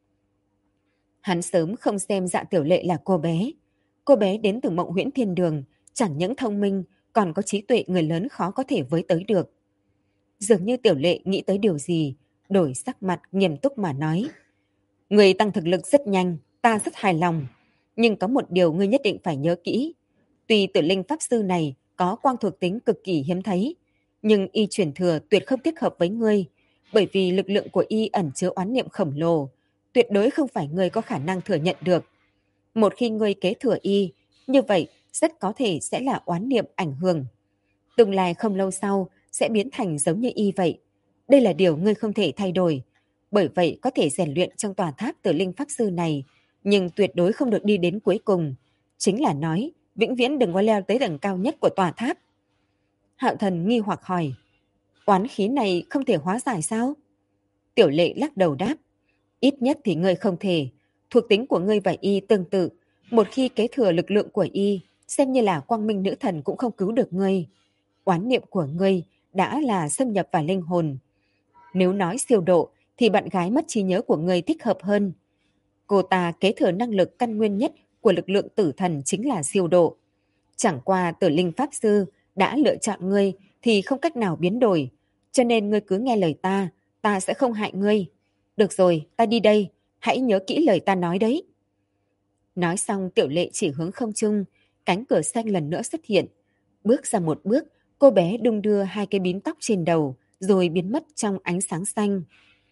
S1: Hắn sớm không xem Dạ Tiểu Lệ là cô bé. Cô bé đến từ Mộng Huyễn Thiên Đường, chẳng những thông minh, còn có trí tuệ người lớn khó có thể với tới được. Dường như Tiểu Lệ nghĩ tới điều gì, đổi sắc mặt nghiêm túc mà nói. Người tăng thực lực rất nhanh, ta rất hài lòng. Nhưng có một điều ngươi nhất định phải nhớ kỹ. Tuy Tử Linh Pháp Sư này có quang thuộc tính cực kỳ hiếm thấy, nhưng y truyền thừa tuyệt không thích hợp với ngươi, bởi vì lực lượng của y ẩn chứa oán niệm khổng lồ, tuyệt đối không phải ngươi có khả năng thừa nhận được. Một khi ngươi kế thừa y, như vậy rất có thể sẽ là oán niệm ảnh hưởng. Tương lai không lâu sau sẽ biến thành giống như y vậy. Đây là điều ngươi không thể thay đổi. Bởi vậy có thể rèn luyện trong tòa tháp Tử Linh Pháp Sư này, nhưng tuyệt đối không được đi đến cuối cùng. Chính là nói, vĩnh viễn đừng có leo tới tầng cao nhất của tòa tháp. Hạo Thần nghi hoặc hỏi, oán khí này không thể hóa giải sao? Tiểu Lệ lắc đầu đáp, ít nhất thì ngươi không thể. Thuộc tính của ngươi và y tương tự. Một khi kế thừa lực lượng của y, xem như là quang minh nữ thần cũng không cứu được ngươi. Oán niệm của ngươi đã là xâm nhập vào linh hồn. Nếu nói siêu độ, thì bạn gái mất trí nhớ của ngươi thích hợp hơn. Cô ta kế thừa năng lực căn nguyên nhất của lực lượng tử thần chính là siêu độ. Chẳng qua Tử Linh Pháp Sư đã lựa chọn ngươi thì không cách nào biến đổi. Cho nên ngươi cứ nghe lời ta sẽ không hại ngươi. Được rồi, ta đi đây, hãy nhớ kỹ lời ta nói đấy. Nói xong Tiểu Lệ chỉ hướng không trung, cánh cửa xanh lần nữa xuất hiện. Bước ra một bước, cô bé đung đưa hai cái bím tóc trên đầu, rồi biến mất trong ánh sáng xanh.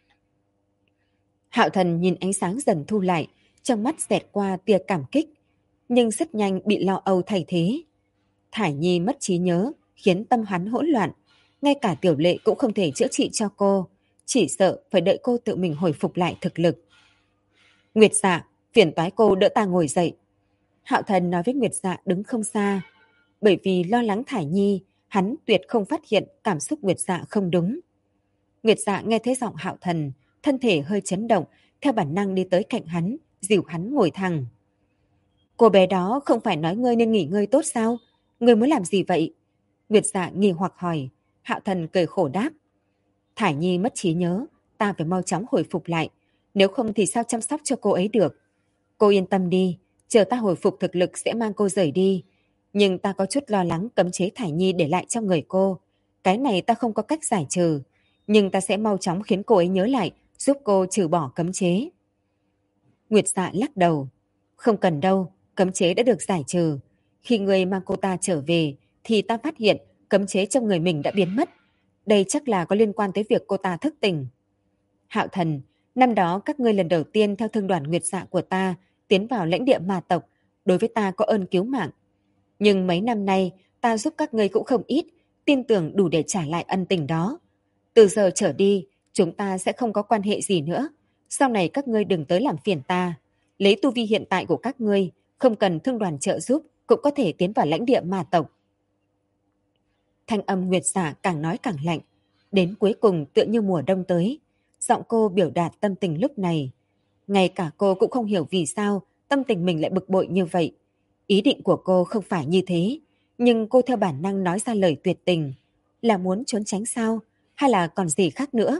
S1: Hạo Thần nhìn ánh sáng dần thu lại, trong mắt xẹt qua tia cảm kích, nhưng rất nhanh bị lo âu thay thế. Thải Nhi mất trí nhớ, khiến tâm hắn hỗn loạn. Ngay cả Tiểu Lệ cũng không thể chữa trị cho cô, chỉ sợ phải đợi cô tự mình hồi phục lại thực lực. Nguyệt Dạ, phiền toái cô đỡ ta ngồi dậy. Hạo Thần nói với Nguyệt Dạ đứng không xa. Bởi vì lo lắng Thải Nhi, hắn tuyệt không phát hiện cảm xúc Nguyệt Dạ không đúng. Nguyệt Dạ nghe thấy giọng Hạo Thần, thân thể hơi chấn động, theo bản năng đi tới cạnh hắn, dìu hắn ngồi thẳng. Cô bé đó không phải nói ngươi nên nghỉ ngơi tốt sao? Ngươi muốn làm gì vậy? Nguyệt Dạ nghi hoặc hỏi. Hạo Thần cười khổ đáp. Thải Nhi mất trí nhớ, ta phải mau chóng hồi phục lại. Nếu không thì sao chăm sóc cho cô ấy được? Cô yên tâm đi, chờ ta hồi phục thực lực sẽ mang cô rời đi. Nhưng ta có chút lo lắng cấm chế Thải Nhi để lại trong người cô. Cái này ta không có cách giải trừ. Nhưng ta sẽ mau chóng khiến cô ấy nhớ lại, giúp cô trừ bỏ cấm chế. Nguyệt Dạ lắc đầu. Không cần đâu, cấm chế đã được giải trừ. Khi người mang cô ta trở về, thì ta phát hiện cấm chế trong người mình đã biến mất. Đây chắc là có liên quan tới việc cô ta thức tỉnh. Hạo Thần, năm đó các ngươi lần đầu tiên theo thương đoàn Nguyệt Dạ của ta tiến vào lãnh địa ma tộc, đối với ta có ơn cứu mạng. Nhưng mấy năm nay, ta giúp các ngươi cũng không ít, tin tưởng đủ để trả lại ân tình đó. Từ giờ trở đi, chúng ta sẽ không có quan hệ gì nữa. Sau này các ngươi đừng tới làm phiền ta. Lấy tu vi hiện tại của các ngươi, không cần thương đoàn trợ giúp, cũng có thể tiến vào lãnh địa ma tộc. Thanh âm Nguyệt Dạ càng nói càng lạnh, đến cuối cùng tựa như mùa đông tới. Giọng cô biểu đạt tâm tình lúc này. Ngay cả cô cũng không hiểu vì sao tâm tình mình lại bực bội như vậy. Ý định của cô không phải như thế, nhưng cô theo bản năng nói ra lời tuyệt tình. Là muốn trốn tránh sao? Hay là còn gì khác nữa?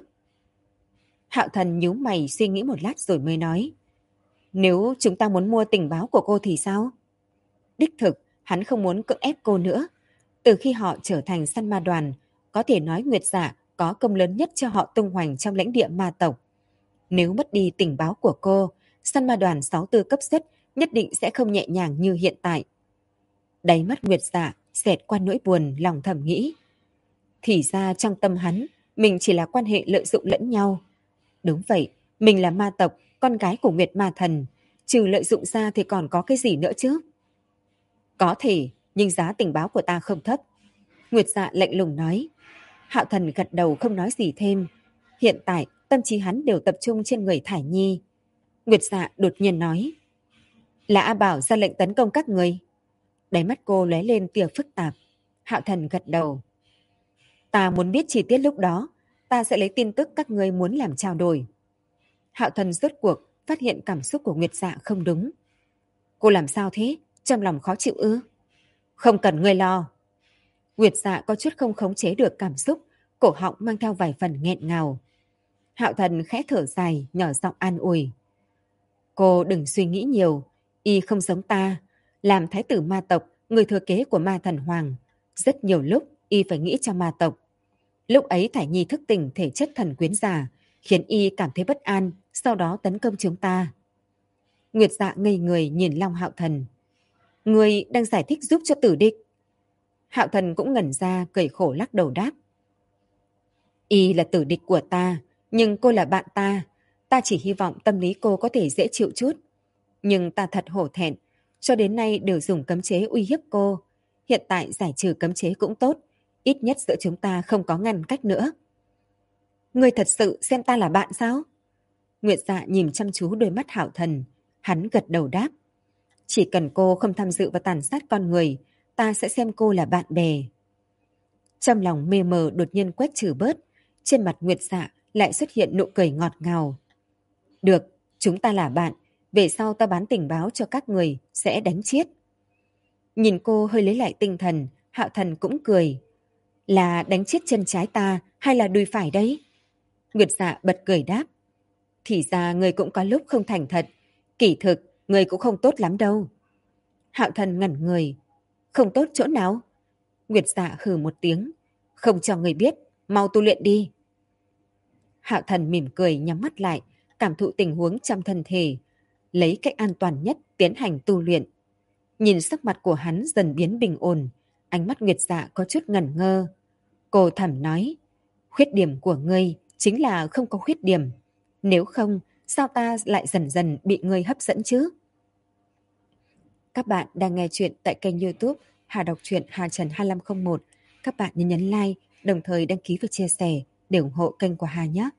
S1: Hạo Thần nhíu mày suy nghĩ một lát rồi mới nói. Nếu chúng ta muốn mua tình báo của cô thì sao? Đích thực, hắn không muốn cưỡng ép cô nữa. Từ khi họ trở thành săn ma đoàn, có thể nói Nguyệt Dạ có công lớn nhất cho họ tung hoành trong lãnh địa ma tộc. Nếu mất đi tình báo của cô, săn ma đoàn 64 cấp xuất nhất định sẽ không nhẹ nhàng như hiện tại. Đáy mắt Nguyệt Dạ xẹt qua nỗi buồn, lòng thầm nghĩ. Thì ra trong tâm hắn, mình chỉ là quan hệ lợi dụng lẫn nhau. Đúng vậy, mình là ma tộc, con gái của Nguyệt Ma Thần. Trừ lợi dụng ra thì còn có cái gì nữa chứ? Có thể, nhưng giá tình báo của ta không thấp. Nguyệt Dạ lạnh lùng nói. Hạo Thần gật đầu không nói gì thêm. Hiện tại, tâm trí hắn đều tập trung trên người Thải Nhi. Nguyệt Dạ đột nhiên nói. Là A Bảo ra lệnh tấn công các người. Đáy mắt cô lóe lên tia phức tạp. Hạo Thần gật đầu. Ta muốn biết chi tiết lúc đó, ta sẽ lấy tin tức các ngươi muốn làm trao đổi. Hạo Thần rốt cuộc phát hiện cảm xúc của Nguyệt Dạ không đúng. Cô làm sao thế? Trong lòng khó chịu ư? Không cần ngươi lo. Nguyệt Dạ có chút không khống chế được cảm xúc, cổ họng mang theo vài phần nghẹn ngào. Hạo Thần khẽ thở dài, nhỏ giọng an ủi. Cô đừng suy nghĩ nhiều, y không giống ta. Làm thái tử ma tộc, người thừa kế của ma thần hoàng. Rất nhiều lúc y phải nghĩ cho ma tộc. Lúc ấy Thải Nhi thức tỉnh thể chất thần quyến giả, khiến y cảm thấy bất an, sau đó tấn công chúng ta. Nguyệt Dạ ngây người nhìn Long Hạo Thần. Người đang giải thích giúp cho tử địch. Hạo Thần cũng ngẩn ra, cười khổ lắc đầu đáp. Y là tử địch của ta, nhưng cô là bạn ta. Ta chỉ hy vọng tâm lý cô có thể dễ chịu chút. Nhưng ta thật hổ thẹn, cho đến nay đều dùng cấm chế uy hiếp cô. Hiện tại giải trừ cấm chế cũng tốt, ít nhất giữa chúng ta không có ngăn cách nữa. Ngươi thật sự xem ta là bạn sao? Nguyệt Dạ nhìn chăm chú đôi mắt Hạo Thần, hắn gật đầu đáp. Chỉ cần cô không tham dự vào tàn sát con người, ta sẽ xem cô là bạn bè. Trong lòng mê mờ đột nhiên quét trừ bớt, trên mặt Nguyệt Dạ lại xuất hiện nụ cười ngọt ngào. Được, chúng ta là bạn, về sau ta bán tình báo cho các người, sẽ đánh chết. Nhìn cô hơi lấy lại tinh thần, Hạo Thần cũng cười. Là đánh chết chân trái ta hay là đùi phải đấy? Nguyệt Dạ bật cười đáp. Thì ra người cũng có lúc không thành thật, kỳ thực người cũng không tốt lắm đâu. Hạo Thần ngẩn người. Không tốt chỗ nào? Nguyệt Dạ hừ một tiếng. Không cho người biết, mau tu luyện đi. Hạo Thần mỉm cười nhắm mắt lại, cảm thụ tình huống trong thân thể, lấy cách an toàn nhất tiến hành tu luyện. Nhìn sắc mặt của hắn dần biến bình ổn, ánh mắt Nguyệt Dạ có chút ngẩn ngơ. Cô thầm nói, khuyết điểm của ngươi chính là không có khuyết điểm. Nếu không, sao ta lại dần dần bị ngươi hấp dẫn chứ? Các bạn đang nghe chuyện tại kênh YouTube Hà Đọc truyện Hà Trần 2501. Các bạn nhấn like, đồng thời đăng ký và chia sẻ để ủng hộ kênh của Hà nhé.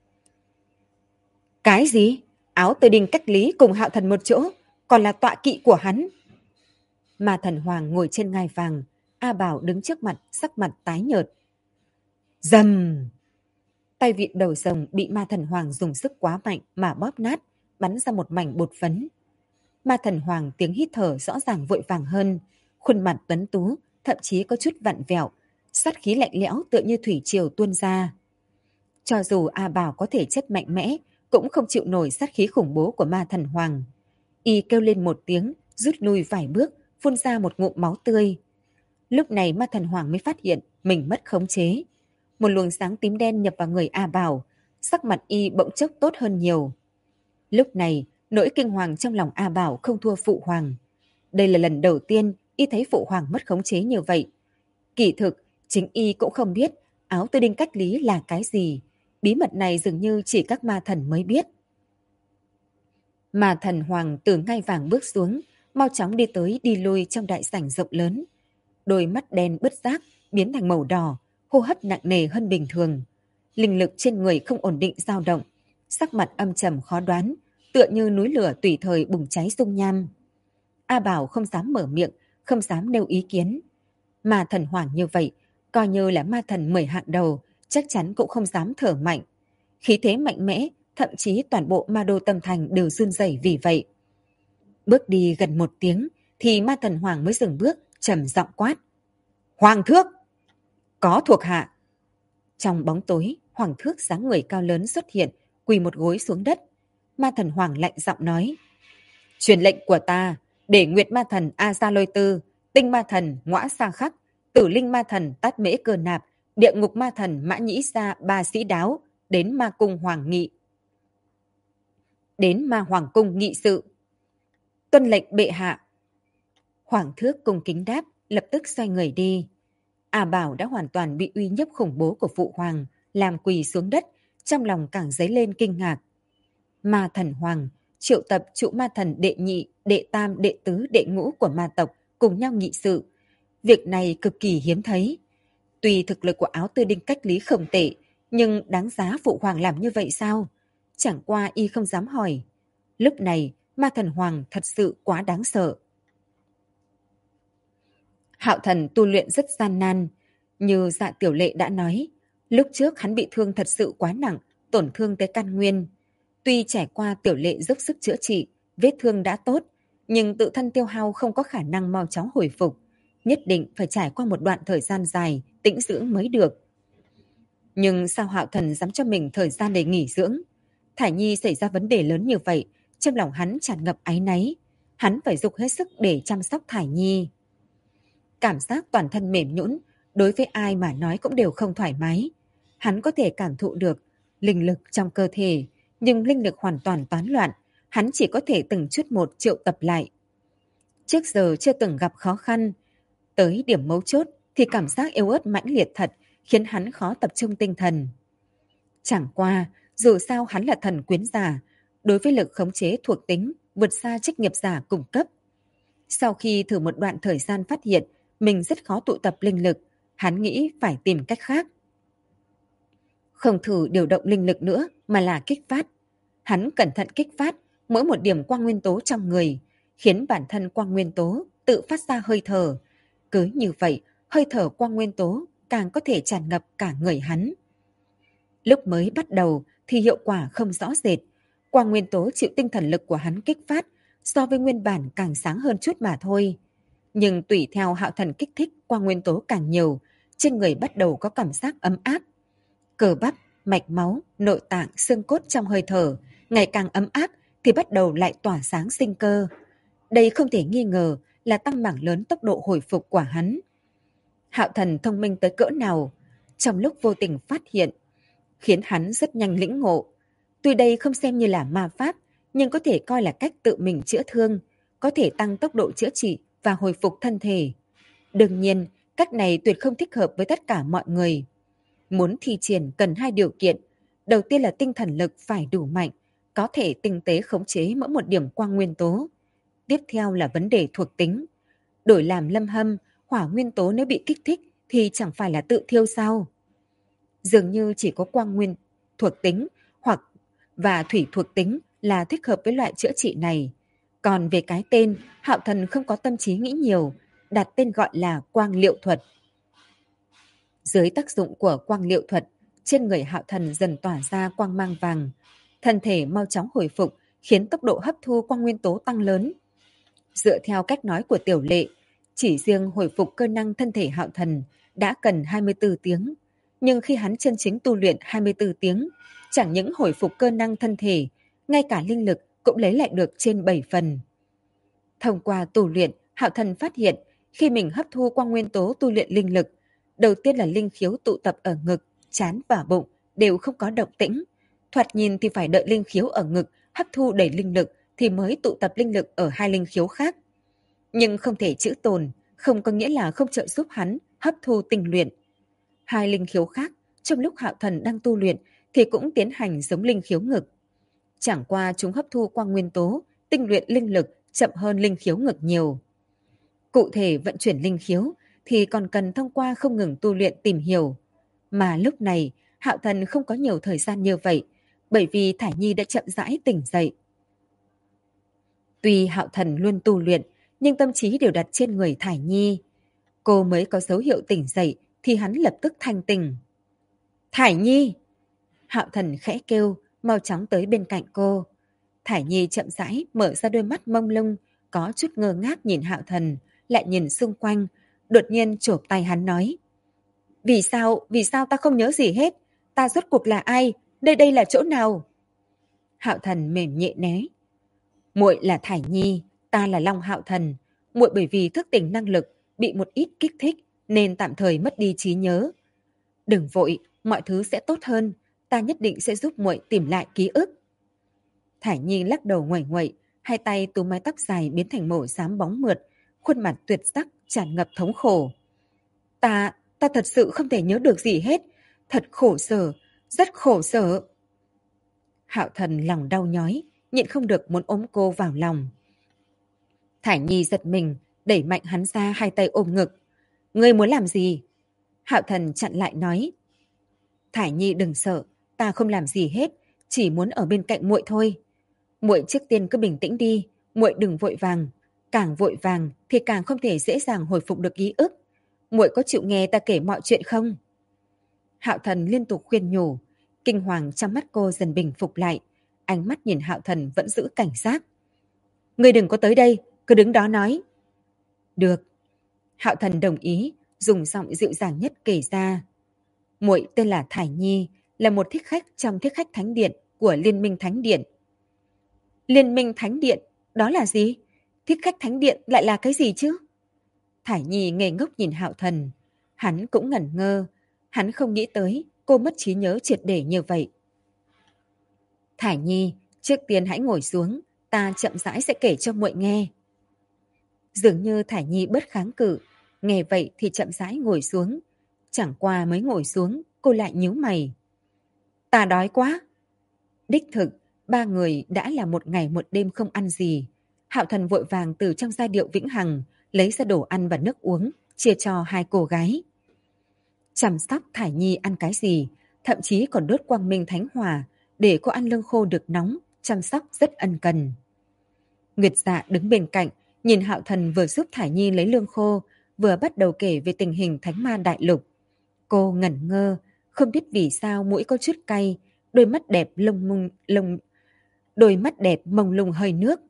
S1: Cái gì? Áo Tư Đinh cách lý cùng Hạo Thần một chỗ, còn là tọa kỵ của hắn. Ma Thần Hoàng ngồi trên ngai vàng, A Bảo đứng trước mặt, sắc mặt tái nhợt. Dầm! Tay vịn đầu rồng bị Ma Thần Hoàng dùng sức quá mạnh mà bóp nát, bắn ra một mảnh bột phấn. Ma Thần Hoàng tiếng hít thở rõ ràng vội vàng hơn, khuôn mặt tuấn tú, thậm chí có chút vặn vẹo, sát khí lạnh lẽo tựa như thủy triều tuôn ra. Cho dù A Bảo có thể chất mạnh mẽ, cũng không chịu nổi sát khí khủng bố của Ma Thần Hoàng. Y kêu lên một tiếng, rút lui vài bước, phun ra một ngụm máu tươi. Lúc này Ma Thần Hoàng mới phát hiện mình mất khống chế. Một luồng sáng tím đen nhập vào người A Bảo, sắc mặt Y bỗng chốc tốt hơn nhiều. Lúc này, nỗi kinh hoàng trong lòng A Bảo không thua Phụ Hoàng. Đây là lần đầu tiên Y thấy Phụ Hoàng mất khống chế như vậy. Kỳ thực, chính Y cũng không biết áo Tư Đinh cách lý là cái gì. Bí mật này dường như chỉ các ma thần mới biết. Ma Thần Hoàng từ ngai vàng bước xuống, mau chóng đi tới đi lui trong đại sảnh rộng lớn. Đôi mắt đen bứt rác biến thành màu đỏ, hô hấp nặng nề hơn bình thường. Linh lực trên người không ổn định dao động, sắc mặt âm trầm khó đoán, tựa như núi lửa tùy thời bùng cháy dung nham. A Bảo không dám mở miệng, không dám nêu ý kiến. Ma Thần Hoàng như vậy, coi như là ma thần 10 hạng đầu, chắc chắn cũng không dám thở mạnh. Khí thế mạnh mẽ, thậm chí toàn bộ ma đô tâm thành đều run rẩy vì vậy. Bước đi gần một tiếng, thì Ma Thần Hoàng mới dừng bước, trầm giọng quát. Hoàng thước! Có thuộc hạ! Trong bóng tối, Hoàng thước dáng người cao lớn xuất hiện, quỳ một gối xuống đất. Ma Thần Hoàng lạnh giọng nói. Truyền lệnh của ta, để Nguyệt Ma Thần A Gia Lôi Tư, Tinh Ma Thần Ngõa Sa Khắc, Tử Linh Ma Thần Tát Mễ Cơ Nạp, Địa Ngục Ma Thần Mã Nhĩ Sa Ba Sĩ Đáo, đến Ma Cung Hoàng Nghị. Đến Ma Hoàng Cung nghị sự. Tuân lệnh bệ hạ. Hoàng thước cung kính đáp, lập tức xoay người đi. A Bảo đã hoàn toàn bị uy hiếp khủng bố của Phụ Hoàng, làm quỳ xuống đất, trong lòng càng dấy lên kinh ngạc. Ma Thần Hoàng triệu tập trụ ma thần đệ nhị, đệ tam, đệ tứ, đệ ngũ của ma tộc cùng nhau nghị sự. Việc này cực kỳ hiếm thấy. Tuy thực lực của áo Tư Đinh cách lý không tệ, nhưng đáng giá Phụ Hoàng làm như vậy sao? Chẳng qua Y không dám hỏi. Lúc này, Ma Thần Hoàng thật sự quá đáng sợ. Hạo Thần tu luyện rất gian nan. Như Dạ Tiểu Lệ đã nói, lúc trước hắn bị thương thật sự quá nặng, tổn thương tới căn nguyên. Tuy trải qua Tiểu Lệ dốc sức chữa trị, vết thương đã tốt, nhưng tự thân tiêu hao không có khả năng mau chóng hồi phục. Nhất định phải trải qua một đoạn thời gian dài, tĩnh dưỡng mới được. Nhưng sao Hạo Thần dám cho mình thời gian để nghỉ dưỡng? Thải Nhi xảy ra vấn đề lớn như vậy, trong lòng hắn tràn ngập áy náy. Hắn phải dục hết sức để chăm sóc Thải Nhi. Cảm giác toàn thân mềm nhũn, đối với ai mà nói cũng đều không thoải mái. Hắn có thể cảm thụ được linh lực trong cơ thể, nhưng linh lực hoàn toàn toán loạn, hắn chỉ có thể từng chút một triệu tập lại. Trước giờ chưa từng gặp khó khăn, tới điểm mấu chốt thì cảm giác yếu ớt mãnh liệt thật, khiến hắn khó tập trung tinh thần. Chẳng qua, dù sao hắn là thần quyến giả, đối với lực khống chế thuộc tính vượt xa chức nghiệp giả cùng cấp. Sau khi thử một đoạn thời gian phát hiện mình rất khó tụ tập linh lực, hắn nghĩ phải tìm cách khác. Không thử điều động linh lực nữa mà là kích phát. Hắn cẩn thận kích phát mỗi một điểm quang nguyên tố trong người, khiến bản thân quang nguyên tố tự phát ra hơi thở. Cứ như vậy, hơi thở quang nguyên tố càng có thể tràn ngập cả người hắn. Lúc mới bắt đầu thì hiệu quả không rõ rệt. Quang nguyên tố chịu tinh thần lực của hắn kích phát so với nguyên bản càng sáng hơn chút mà thôi. Nhưng tùy theo Hạo Thần kích thích quang nguyên tố càng nhiều, trên người bắt đầu có cảm giác ấm áp. Cơ bắp, mạch máu, nội tạng, xương cốt trong hơi thở ngày càng ấm áp thì bắt đầu lại tỏa sáng sinh cơ. Đây không thể nghi ngờ là tăng mảng lớn tốc độ hồi phục của hắn. Hạo Thần thông minh tới cỡ nào, trong lúc vô tình phát hiện, khiến hắn rất nhanh lĩnh ngộ. Tuy đây không xem như là ma pháp, nhưng có thể coi là cách tự mình chữa thương, có thể tăng tốc độ chữa trị và hồi phục thân thể. Đương nhiên, cách này tuyệt không thích hợp với tất cả mọi người. Muốn thi triển cần hai điều kiện. Đầu tiên là tinh thần lực phải đủ mạnh, có thể tinh tế khống chế mỗi một điểm quang nguyên tố. Tiếp theo là vấn đề thuộc tính. Đổi làm Lâm Hâm, hỏa nguyên tố nếu bị kích thích thì chẳng phải là tự thiêu sao? Dường như chỉ có quang nguyên thuộc tính hoặc và thủy thuộc tính là thích hợp với loại chữa trị này. Còn về cái tên, Hạo Thần không có tâm trí nghĩ nhiều, đặt tên gọi là quang liệu thuật. Dưới tác dụng của quang liệu thuật, trên người Hạo Thần dần tỏa ra quang mang vàng. Thân thể mau chóng hồi phục, khiến tốc độ hấp thu quang nguyên tố tăng lớn. Dựa theo cách nói của Tiểu Lệ, chỉ riêng hồi phục cơ năng thân thể Hạo Thần đã cần 24 tiếng. Nhưng khi hắn chân chính tu luyện 24 tiếng, chẳng những hồi phục cơ năng thân thể, ngay cả linh lực cũng lấy lại được trên 7 phần. Thông qua tu luyện, Hạo Thần phát hiện khi mình hấp thu quang nguyên tố tu luyện linh lực, đầu tiên là linh khiếu tụ tập ở ngực, trán và bụng đều không có động tĩnh. Thoạt nhìn thì phải đợi linh khiếu ở ngực hấp thu đầy linh lực thì mới tụ tập linh lực ở hai linh khiếu khác. Nhưng không thể chữ tồn, không có nghĩa là không trợ giúp hắn hấp thu tinh luyện. Hai linh khiếu khác, trong lúc Hạo Thần đang tu luyện thì cũng tiến hành giống linh khiếu ngực. Chẳng qua chúng hấp thu quang nguyên tố, tinh luyện linh lực chậm hơn linh khiếu ngực nhiều. Cụ thể vận chuyển linh khiếu thì còn cần thông qua không ngừng tu luyện tìm hiểu. Mà lúc này, Hạo Thần không có nhiều thời gian như vậy, bởi vì Thải Nhi đã chậm rãi tỉnh dậy. Tuy Hạo Thần luôn tu luyện, nhưng tâm trí đều đặt trên người Thải Nhi. Cô mới có dấu hiệu tỉnh dậy thì hắn lập tức thanh tỉnh. Thải Nhi! Hạo Thần khẽ kêu, mau chóng tới bên cạnh cô. Thải Nhi chậm rãi mở ra đôi mắt mông lung, có chút ngơ ngác nhìn Hạo Thần, lại nhìn xung quanh, đột nhiên chộp tay hắn nói. Vì sao ta không nhớ gì hết? Ta rốt cuộc là ai? Đây là chỗ nào? Hạo Thần mềm nhẹ né. Muội là Thải Nhi, ta là Long Hạo Thần. Muội bởi vì thức tỉnh năng lực, bị một ít kích thích, nên tạm thời mất đi trí nhớ. Đừng vội, mọi thứ sẽ tốt hơn. Ta nhất định sẽ giúp muội tìm lại ký ức. Thải Nhi lắc đầu nguẩy nguậy, hai tay túm mái tóc dài biến thành màu xám bóng mượt, khuôn mặt tuyệt sắc tràn ngập thống khổ. Ta thật sự không thể nhớ được gì hết, thật khổ sở, rất khổ sở. Hạo Thần lòng đau nhói, nhịn không được muốn ôm cô vào lòng. Thải Nhi giật mình, đẩy mạnh hắn ra hai tay ôm ngực. Ngươi muốn làm gì? Hạo Thần chặn lại nói. Thải Nhi đừng sợ, ta không làm gì hết, chỉ muốn ở bên cạnh muội thôi. Muội trước tiên cứ bình tĩnh đi, muội đừng vội vàng, càng vội vàng thì càng không thể dễ dàng hồi phục được ký ức. Muội có chịu nghe ta kể mọi chuyện không? Hạo Thần liên tục khuyên nhủ, kinh hoàng trong mắt cô dần bình phục lại, ánh mắt nhìn Hạo Thần vẫn giữ cảnh giác. Ngươi đừng có tới đây, cứ đứng đó nói. Được. Hạo Thần đồng ý, dùng giọng dịu dàng nhất kể ra. Muội tên là Thải Nhi, là một thích khách trong thích khách thánh điện của Liên minh Thánh Điện. Liên minh Thánh Điện, đó là gì? Thích khách Thánh Điện lại là cái gì chứ? Thải Nhi ngây ngốc nhìn Hạo Thần. Hắn cũng ngẩn ngơ. Hắn không nghĩ tới cô mất trí nhớ triệt để như vậy. Thải Nhi, trước tiên hãy ngồi xuống. Ta chậm rãi sẽ kể cho muội nghe. Dường như Thải Nhi bớt kháng cự. Nghe vậy thì chậm rãi ngồi xuống. Chẳng qua mới ngồi xuống, cô lại nhíu mày. Ta đói quá. Đích thực, ba người đã là một ngày một đêm không ăn gì. Hạo Thần vội vàng từ trong giai điệu vĩnh hằng lấy ra đồ ăn và nước uống, chia cho hai cô gái. Chăm sóc Thải Nhi ăn cái gì, thậm chí còn đốt quang minh thánh hỏa để cô ăn lương khô được nóng, chăm sóc rất ân cần. Nguyệt Dạ đứng bên cạnh, nhìn Hạo Thần vừa giúp Thải Nhi lấy lương khô, vừa bắt đầu kể về tình hình Thánh Ma Đại Lục. Cô ngẩn ngơ, không biết vì sao mũi có chút cay, đôi mắt đẹp đôi mắt đẹp mông lung hơi nước.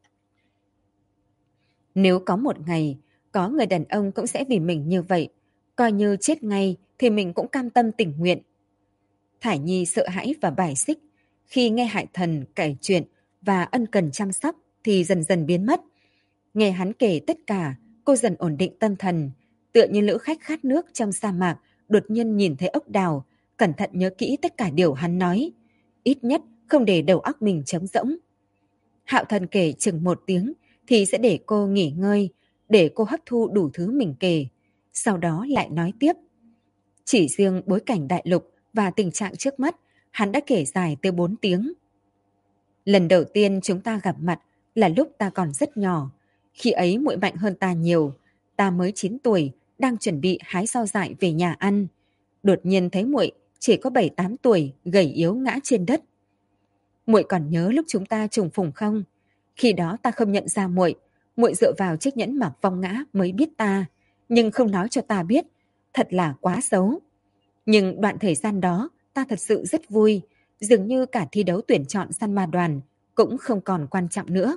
S1: Nếu có một ngày, có người đàn ông cũng sẽ vì mình như vậy, coi như chết ngay thì mình cũng cam tâm tình nguyện. Thải Nhi sợ hãi và bài xích, khi nghe Hạo Thần kể chuyện và ân cần chăm sóc thì dần dần biến mất. Nghe hắn kể tất cả, cô dần ổn định tâm thần, tựa như lữ khách khát nước trong sa mạc, đột nhiên nhìn thấy ốc đào, cẩn thận nhớ kỹ tất cả điều hắn nói, ít nhất không để đầu óc mình trống rỗng. Hạo Thần kể chừng 1 tiếng thì sẽ để cô nghỉ ngơi, để cô hấp thu đủ thứ mình kể, sau đó lại nói tiếp. Chỉ riêng bối cảnh đại lục và tình trạng trước mắt, hắn đã kể dài tới 4 tiếng. Lần đầu tiên chúng ta gặp mặt là lúc ta còn rất nhỏ. Khi ấy muội mạnh hơn ta nhiều. Ta mới 9 tuổi, đang chuẩn bị hái rau dại về nhà ăn. Đột nhiên thấy muội chỉ có 7-8 tuổi, gầy yếu ngã trên đất. Muội còn nhớ lúc chúng ta trùng phùng không? Khi đó ta không nhận ra muội, muội dựa vào chiếc nhẫn mặc vong ngã mới biết ta, nhưng không nói cho ta biết, thật là quá xấu. Nhưng đoạn thời gian đó, ta thật sự rất vui, dường như cả thi đấu tuyển chọn săn ma đoàn cũng không còn quan trọng nữa.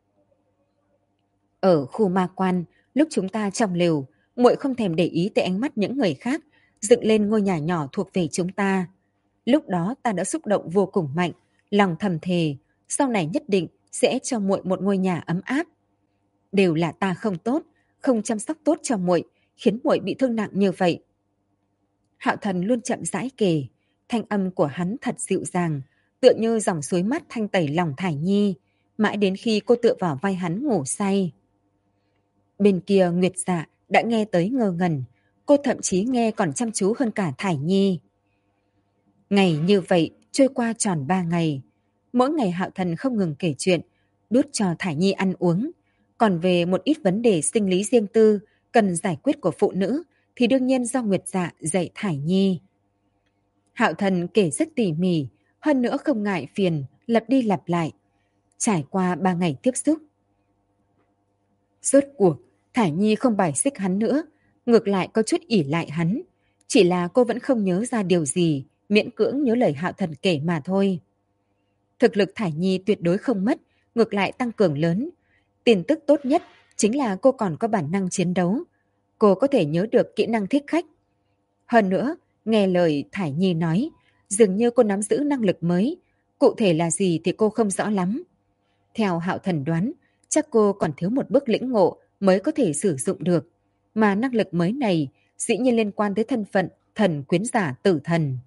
S1: Ở khu ma quan, lúc chúng ta trong lều, muội không thèm để ý tới ánh mắt những người khác, dựng lên ngôi nhà nhỏ thuộc về chúng ta. Lúc đó ta đã xúc động vô cùng mạnh, lòng thầm thề, sau này nhất định sẽ cho muội một ngôi nhà ấm áp. Đều là ta không tốt, không chăm sóc tốt cho muội, khiến muội bị thương nặng như vậy. Hạo Thần luôn chậm rãi kể, thanh âm của hắn thật dịu dàng, tựa như dòng suối mát thanh tẩy lòng Thải Nhi, mãi đến khi cô tựa vào vai hắn ngủ say. Bên kia Nguyệt Dạ đã nghe tới ngơ ngẩn, cô thậm chí nghe còn chăm chú hơn cả Thải Nhi. Ngày như vậy trôi qua tròn 3 ngày. Mỗi ngày Hạo Thần không ngừng kể chuyện, đút cho Thải Nhi ăn uống. Còn về một ít vấn đề sinh lý riêng tư cần giải quyết của phụ nữ thì đương nhiên do Nguyệt Dạ dạy Thải Nhi. Hạo Thần kể rất tỉ mỉ, hơn nữa không ngại phiền, lặp đi lặp lại. Trải qua 3 ngày tiếp xúc, rốt cuộc, Thải Nhi không bài xích hắn nữa, ngược lại có chút ỷ lại hắn. Chỉ là cô vẫn không nhớ ra điều gì, miễn cưỡng nhớ lời Hạo Thần kể mà thôi. Thực lực Thải Nhi tuyệt đối không mất, ngược lại tăng cường lớn. Tin tức tốt nhất chính là cô còn có bản năng chiến đấu. Cô có thể nhớ được kỹ năng thích khách. Hơn nữa, nghe lời Thải Nhi nói, dường như cô nắm giữ năng lực mới. Cụ thể là gì thì cô không rõ lắm. Theo Hạo Thần đoán, chắc cô còn thiếu một bước lĩnh ngộ mới có thể sử dụng được. Mà năng lực mới này dĩ nhiên liên quan tới thân phận thần quyến giả tử thần.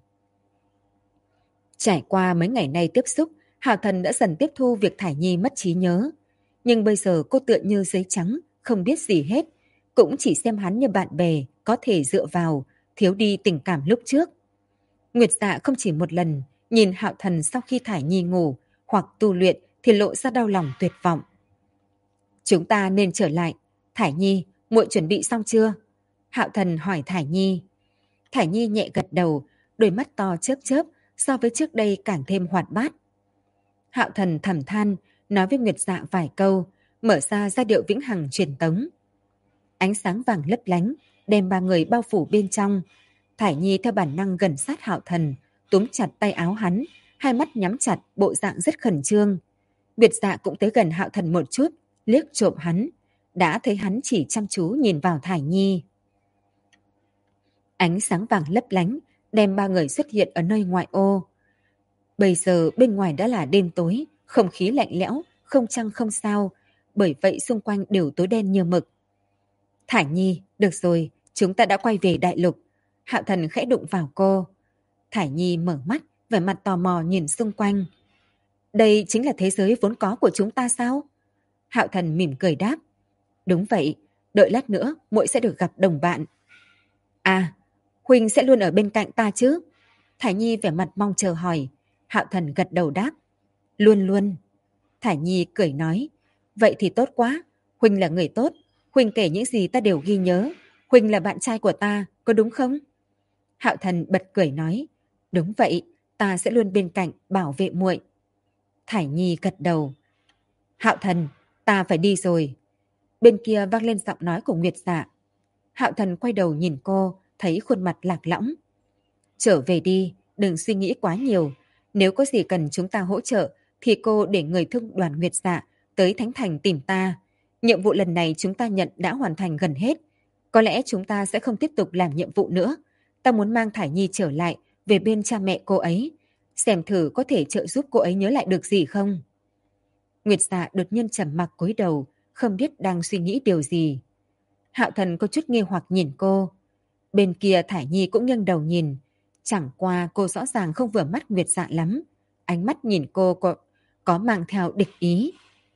S1: Trải qua mấy ngày nay tiếp xúc, Hạo Thần đã dần tiếp thu việc Thải Nhi mất trí nhớ. Nhưng bây giờ cô tựa như giấy trắng, không biết gì hết. Cũng chỉ xem hắn như bạn bè, có thể dựa vào, thiếu đi tình cảm lúc trước. Nguyệt Dạ không chỉ một lần, nhìn Hạo Thần sau khi Thải Nhi ngủ, hoặc tu luyện thì lộ ra đau lòng tuyệt vọng. Chúng ta nên trở lại. Thải Nhi, muội chuẩn bị xong chưa? Hạo Thần hỏi Thải Nhi. Thải Nhi nhẹ gật đầu, đôi mắt to chớp chớp, so với trước đây càng thêm hoạt bát. Hạo Thần thầm than, nói với Nguyệt Dạ vài câu, mở ra giai điệu vĩnh hằng truyền tống. Ánh sáng vàng lấp lánh, đem 3 người bao phủ bên trong. Thải Nhi theo bản năng gần sát Hạo Thần, túm chặt tay áo hắn, hai mắt nhắm chặt, bộ dạng rất khẩn trương. Nguyệt Dạ cũng tới gần Hạo Thần một chút, liếc trộm hắn, đã thấy hắn chỉ chăm chú nhìn vào Thải Nhi. Ánh sáng vàng lấp lánh, đem 3 người xuất hiện ở nơi ngoại ô. Bây giờ bên ngoài đã là đêm tối, không khí lạnh lẽo, không trăng không sao, bởi vậy xung quanh đều tối đen như mực. Thải Nhi, được rồi, chúng ta đã quay về đại lục. Hạo Thần khẽ đụng vào cô. Thải Nhi mở mắt, vẻ mặt tò mò nhìn xung quanh. Đây chính là thế giới vốn có của chúng ta sao? Hạo Thần mỉm cười đáp. Đúng vậy, đợi lát nữa muội sẽ được gặp đồng bạn. À, Huynh sẽ luôn ở bên cạnh ta chứ? Thải Nhi vẻ mặt mong chờ hỏi. Hạo Thần gật đầu đáp. Luôn luôn. Thải Nhi cười nói. Vậy thì tốt quá, Huynh là người tốt. Huynh kể những gì ta đều ghi nhớ. Huynh là bạn trai của ta, có đúng không? Hạo Thần bật cười nói. Đúng vậy, ta sẽ luôn bên cạnh bảo vệ muội. Thải Nhi gật đầu. Hạo Thần, ta phải đi rồi. Bên kia vang lên giọng nói của Nguyệt Dạ. Hạo Thần quay đầu nhìn cô, thấy khuôn mặt lạc lõng. Trở về đi, đừng suy nghĩ quá nhiều. Nếu có gì cần chúng ta hỗ trợ, thì cô để người thương đoàn Nguyệt Dạ tới Thánh Thành tìm ta. Nhiệm vụ lần này chúng ta nhận đã hoàn thành gần hết. Có lẽ chúng ta sẽ không tiếp tục làm nhiệm vụ nữa. Ta muốn mang Thải Nhi trở lại, về bên cha mẹ cô ấy. Xem thử có thể trợ giúp cô ấy nhớ lại được gì không? Nguyệt Dạ đột nhiên trầm mặc cúi đầu, không biết đang suy nghĩ điều gì. Hạo Thần có chút nghi hoặc nhìn cô. Bên kia Thải Nhi cũng nghiêng đầu nhìn. Chẳng qua cô rõ ràng không vừa mắt Nguyệt Dạ lắm. Ánh mắt nhìn cô có mang theo địch ý.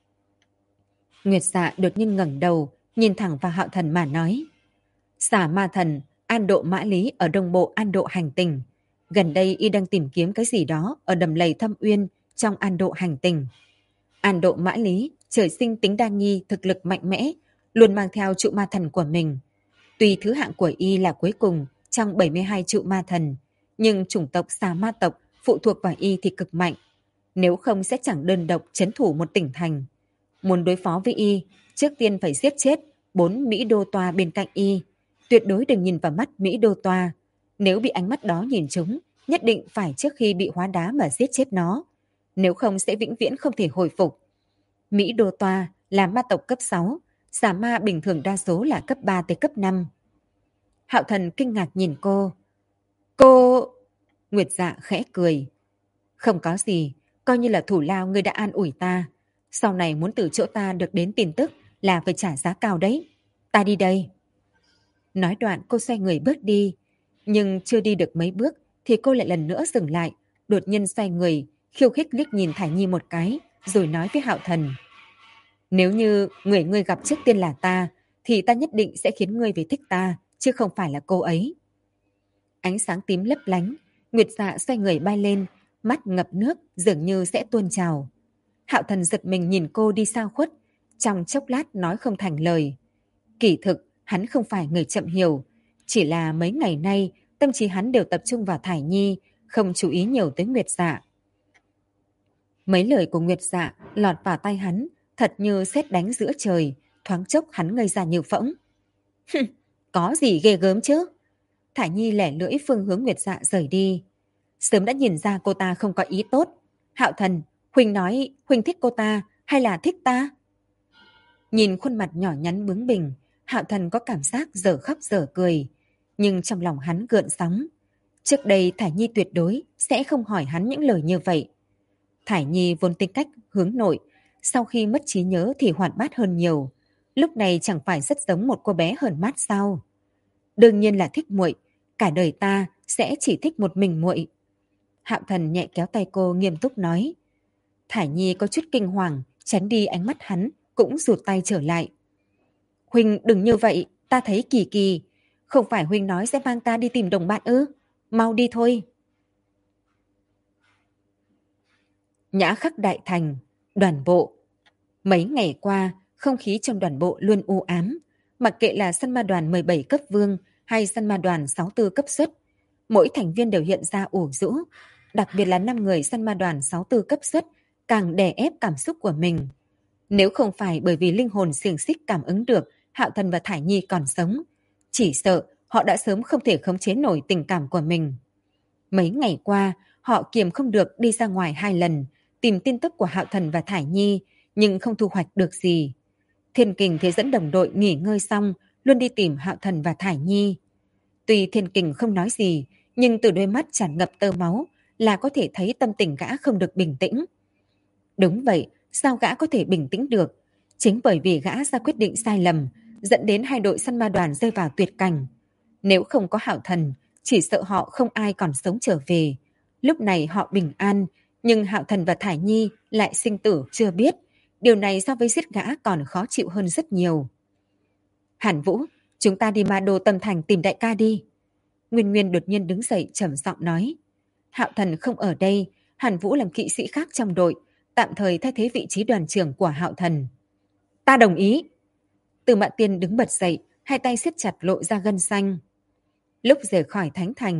S1: Nguyệt Dạ đột nhiên ngẩng đầu, nhìn thẳng vào Hạo Thần mà nói. Xà ma thần, An Độ Mã Lý ở đông bộ An Độ hành tinh. Gần đây y đang tìm kiếm cái gì đó ở đầm lầy Thâm Uyên trong An Độ hành tinh. An Độ Mã Lý, trời sinh tính đa nghi, thực lực mạnh mẽ, luôn mang theo trụ ma thần của mình. Tuy thứ hạng của y là cuối cùng trong 72 trụ ma thần, nhưng chủng tộc xà ma tộc phụ thuộc vào y thì cực mạnh. Nếu không sẽ chẳng đơn độc trấn thủ một tỉnh thành. Muốn đối phó với y, trước tiên phải giết chết 4 Mỹ Đô Toa bên cạnh y. Tuyệt đối đừng nhìn vào mắt Mỹ Đô Toa. Nếu bị ánh mắt đó nhìn trúng, nhất định phải trước khi bị hóa đá mà giết chết nó. Nếu không sẽ vĩnh viễn không thể hồi phục. Mỹ Đô Toa là ma tộc cấp 6, xà ma bình thường đa số là cấp 3 tới cấp 5. Hạo Thần kinh ngạc nhìn cô. Cô... Nguyệt Dạ khẽ cười. Không có gì, coi như là thủ lao ngươi đã an ủi ta. Sau này muốn từ chỗ ta được đến tin tức là phải trả giá cao đấy. Ta đi đây. Nói đoạn cô xoay người bước đi. Nhưng chưa đi được mấy bước thì cô lại lần nữa dừng lại. Đột nhiên xoay người, khiêu khích liếc nhìn Thải Nhi một cái, rồi nói với Hạo Thần. Nếu như người ngươi gặp trước tiên là ta, thì ta nhất định sẽ khiến ngươi về thích ta, chứ không phải là cô ấy. Ánh sáng tím lấp lánh, Nguyệt Dạ xoay người bay lên, mắt ngập nước dường như sẽ tuôn trào. Hạo Thần giật mình nhìn cô đi xa khuất, trong chốc lát nói không thành lời. Kỳ thực, hắn không phải người chậm hiểu, chỉ là mấy ngày nay tâm trí hắn đều tập trung vào Thải Nhi, không chú ý nhiều tới Nguyệt Dạ. Mấy lời của Nguyệt Dạ lọt vào tai hắn, thật như sét đánh giữa trời, thoáng chốc hắn ngây ra như phỗng. Có gì ghê gớm chứ? Thải Nhi lẻ lưỡi phương hướng Nguyệt Dạ rời đi. Sớm đã nhìn ra cô ta không có ý tốt. Hạo Thần, Huỳnh nói Huỳnh thích cô ta hay là thích ta? Nhìn khuôn mặt nhỏ nhắn bướng bỉnh, Hạo Thần có cảm giác dở khóc dở cười. Nhưng trong lòng hắn gợn sóng. Trước đây Thải Nhi tuyệt đối sẽ không hỏi hắn những lời như vậy. Thải Nhi vốn tính cách hướng nội, sau khi mất trí nhớ thì hoạt bát hơn nhiều. Lúc này chẳng phải rất giống một cô bé hờn mát sao? Đương nhiên là thích muội, cả đời ta sẽ chỉ thích một mình muội. Hạo Thần nhẹ kéo tay cô nghiêm túc nói. Thải Nhi có chút kinh hoàng, tránh đi ánh mắt hắn, cũng rụt tay trở lại. Huynh đừng như vậy, ta thấy kỳ kỳ. Không phải Huynh nói sẽ mang ta đi tìm đồng bạn ư? Mau đi thôi. Nhã Khắc Đại Thành, đoàn bộ. Mấy ngày qua, không khí trong đoàn bộ luôn u ám. Mặc kệ là săn ma đoàn 17 cấp vương hay săn ma đoàn 64 cấp xuất, mỗi thành viên đều hiện ra ủ rũ. Đặc biệt là 5 người săn ma đoàn 64 cấp xuất càng đè ép cảm xúc của mình. Nếu không phải bởi vì linh hồn xiềng xích cảm ứng được Hạo Thần và Thải Nhi còn sống, chỉ sợ họ đã sớm không thể khống chế nổi tình cảm của mình. Mấy ngày qua, họ kiềm không được đi ra ngoài 2 lần, tìm tin tức của Hạo Thần và Thải Nhi, nhưng không thu hoạch được gì. Thiên Kình thì dẫn đồng đội nghỉ ngơi xong, luôn đi tìm Hạo Thần và Thải Nhi. Tuy Thiên Kình không nói gì, nhưng từ đôi mắt tràn ngập tơ máu là có thể thấy tâm tình gã không được bình tĩnh. Đúng vậy, sao gã có thể bình tĩnh được? Chính bởi vì gã ra quyết định sai lầm, dẫn đến 2 đội săn ma đoàn rơi vào tuyệt cảnh. Nếu không có Hạo Thần, chỉ sợ họ không ai còn sống trở về. Lúc này họ bình an, nhưng Hạo Thần và Thải Nhi lại sinh tử chưa biết. Điều này so với giết gã còn khó chịu hơn rất nhiều. Hàn Vũ, chúng ta đi Ma Đô Tâm Thành tìm đại ca đi. Nguyên Nguyên đột nhiên đứng dậy trầm giọng nói. Hạo Thần không ở đây, Hàn Vũ làm kỵ sĩ khác trong đội, tạm thời thay thế vị trí đoàn trưởng của Hạo Thần. Ta đồng ý. Từ Mạn Tiên đứng bật dậy, hai tay siết chặt lộ ra gân xanh. Lúc rời khỏi Thánh Thành,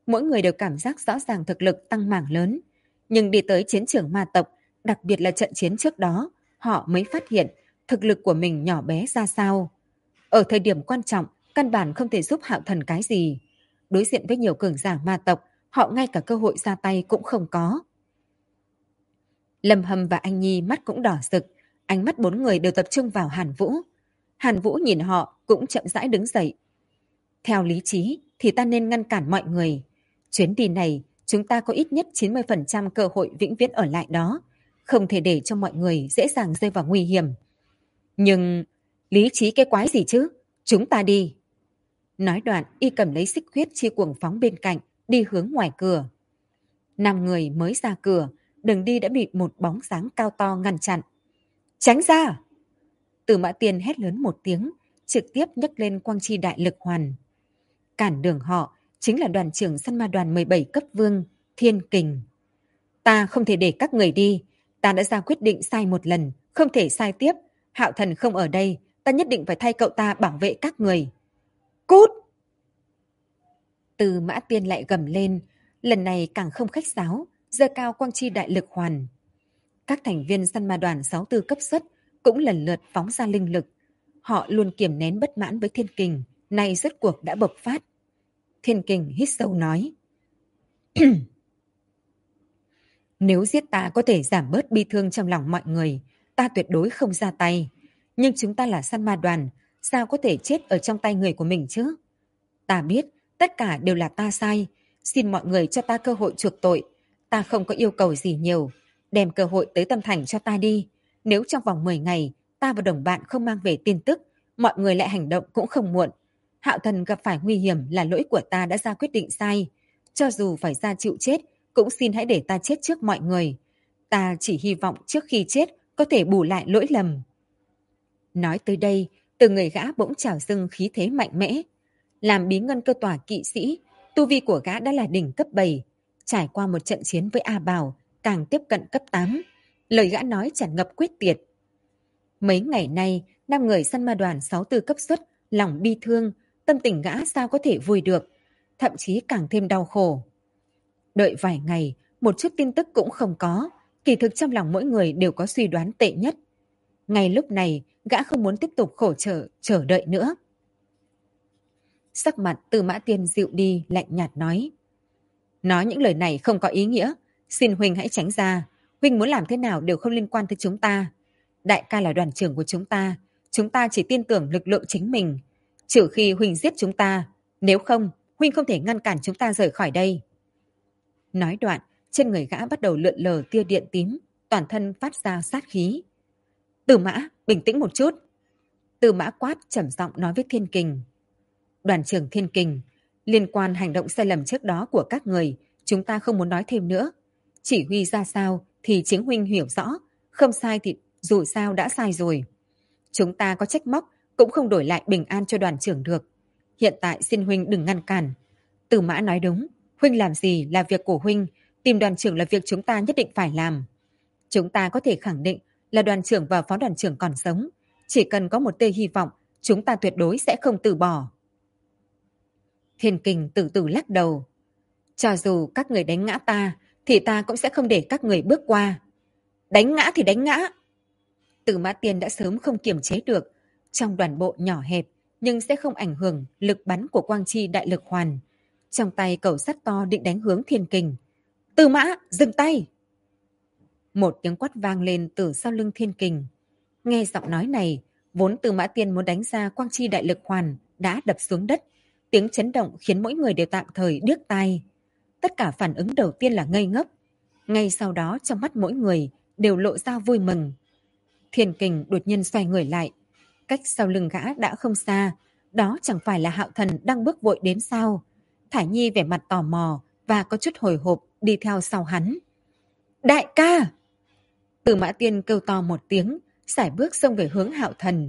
S1: Mỗi người đều cảm giác rõ ràng thực lực tăng mảng lớn. Nhưng đi tới chiến trường ma tộc, đặc biệt là trận chiến trước đó, họ mới phát hiện thực lực của mình nhỏ bé ra sao. Ở thời điểm quan trọng, căn bản không thể giúp Hạo Thần cái gì. Đối diện với nhiều cường giả ma tộc, họ ngay cả cơ hội ra tay cũng không có. Lâm Hâm và anh Nhi mắt cũng đỏ rực, ánh mắt bốn người đều tập trung vào Hàn Vũ. Hàn Vũ nhìn họ cũng chậm rãi đứng dậy. Theo lý trí thì ta nên ngăn cản mọi người. Chuyến đi này chúng ta có ít nhất 90% cơ hội vĩnh viễn ở lại đó. Không thể để cho mọi người dễ dàng rơi vào nguy hiểm. Nhưng lý trí cái quái gì chứ? Chúng ta đi. Nói đoạn y cầm lấy xích huyết chi cuồng phóng bên cạnh, đi hướng ngoài cửa. 5 người mới ra cửa, đường đi đã bị một bóng dáng cao to ngăn chặn. Tránh ra! Từ Mã Tiên hét lớn một tiếng, trực tiếp nhấc lên quang chi đại lực hoàn. Cản đường họ chính là đoàn trưởng săn ma đoàn 17 cấp vương, Thiên Kình. Ta không thể để các người đi, ta đã ra quyết định sai một lần, không thể sai tiếp. Hạo Thần không ở đây, ta nhất định phải thay cậu ta bảo vệ các người. Cút! Từ Mã Tiên lại gầm lên, lần này càng không khách sáo, giơ cao quang chi đại lực hoàn. Các thành viên săn ma đoàn 64 cấp xuất cũng lần lượt phóng ra linh lực. Họ luôn kiềm nén bất mãn với Thiên Kình, nay rốt cuộc đã bộc phát. Thiên Kình hít sâu nói. Nếu giết ta có thể giảm bớt bi thương trong lòng mọi người, ta tuyệt đối không ra tay. Nhưng chúng ta là săn ma đoàn, sao có thể chết ở trong tay người của mình chứ? Ta biết, tất cả đều là ta sai. Xin mọi người cho ta cơ hội chuộc tội. Ta không có yêu cầu gì nhiều. Đem cơ hội tới Tâm Thành cho ta đi. Nếu trong vòng 10 ngày, ta và đồng bạn không mang về tin tức, mọi người lại hành động cũng không muộn. Hạo Thần gặp phải nguy hiểm là lỗi của ta đã ra quyết định sai. Cho dù phải ra chịu chết, cũng xin hãy để ta chết trước mọi người. Ta chỉ hy vọng trước khi chết có thể bù lại lỗi lầm. Nói tới đây, từ người gã bỗng trào dâng khí thế mạnh mẽ. Làm bí ngân cơ tỏa kỵ sĩ, tu vi của gã đã là đỉnh cấp 7. Trải qua một trận chiến với A Bảo, càng tiếp cận cấp 8. Lời gã nói tràn ngập quyết tiệt. Mấy ngày nay, 5 người săn ma đoàn 64 cấp xuất, lòng bi thương, tâm tình gã sao có thể vui được, thậm chí càng thêm đau khổ. Đợi vài ngày, một chút tin tức cũng không có, kỳ thực trong lòng mỗi người đều có suy đoán tệ nhất. Ngay lúc này, gã không muốn tiếp tục khổ chờ đợi nữa. Sắc mặt Từ Mã Tiên dịu đi, lạnh nhạt nói. Nói những lời này không có ý nghĩa, xin huynh hãy tránh ra, huynh muốn làm thế nào đều không liên quan tới chúng ta. Đại ca là đoàn trưởng của chúng ta chỉ tin tưởng lực lượng chính mình, trừ khi huynh giết chúng ta, nếu không, huynh không thể ngăn cản chúng ta rời khỏi đây. Nói đoạn, trên người gã bắt đầu lượn lờ tia điện tím, toàn thân phát ra sát khí. Từ Mã, bình tĩnh một chút. Từ Mã quát trầm giọng nói với Thiên Kình. Đoàn trưởng Thiên Kình, liên quan hành động sai lầm trước đó của các người, chúng ta không muốn nói thêm nữa. Chỉ huy ra sao thì chính huynh hiểu rõ, không sai thì dù sao đã sai rồi. Chúng ta có trách móc cũng không đổi lại bình an cho đoàn trưởng được. Hiện tại xin huynh đừng ngăn cản. Từ Mã nói đúng, huynh làm gì là việc của huynh, tìm đoàn trưởng là việc chúng ta nhất định phải làm. Chúng ta có thể khẳng định là đoàn trưởng và phó đoàn trưởng còn sống. Chỉ cần có một tia hy vọng, chúng ta tuyệt đối sẽ không từ bỏ. Thiên Kình từ từ lắc đầu. Cho dù các người đánh ngã ta, thì ta cũng sẽ không để các người bước qua. Đánh ngã thì đánh ngã. Từ Mã Tiên đã sớm không kiềm chế được. Trong đoàn bộ nhỏ hẹp, nhưng sẽ không ảnh hưởng lực bắn của quang chi đại lực hoàn. Trong tay cẩu sắt to định đánh hướng Thiên Kình. Từ Mã, dừng tay! Một tiếng quát vang lên từ sau lưng Thiên Kình. Nghe giọng nói này, vốn Từ Mã Tiên muốn đánh ra quang chi đại lực hoàn đã đập xuống đất. Tiếng chấn động khiến mỗi người đều tạm thời điếc tai. Tất cả phản ứng đầu tiên là ngây ngốc. Ngay sau đó trong mắt mỗi người đều lộ ra vui mừng. Thiên Kình đột nhiên xoay người lại. Cách sau lưng gã đã không xa. Đó chẳng phải là Hạo Thần đang bước vội đến sao? Thải Nhi vẻ mặt tò mò và có chút hồi hộp đi theo sau hắn. Đại ca! Từ Mã Tiên kêu to một tiếng, sải bước xông về hướng Hạo Thần.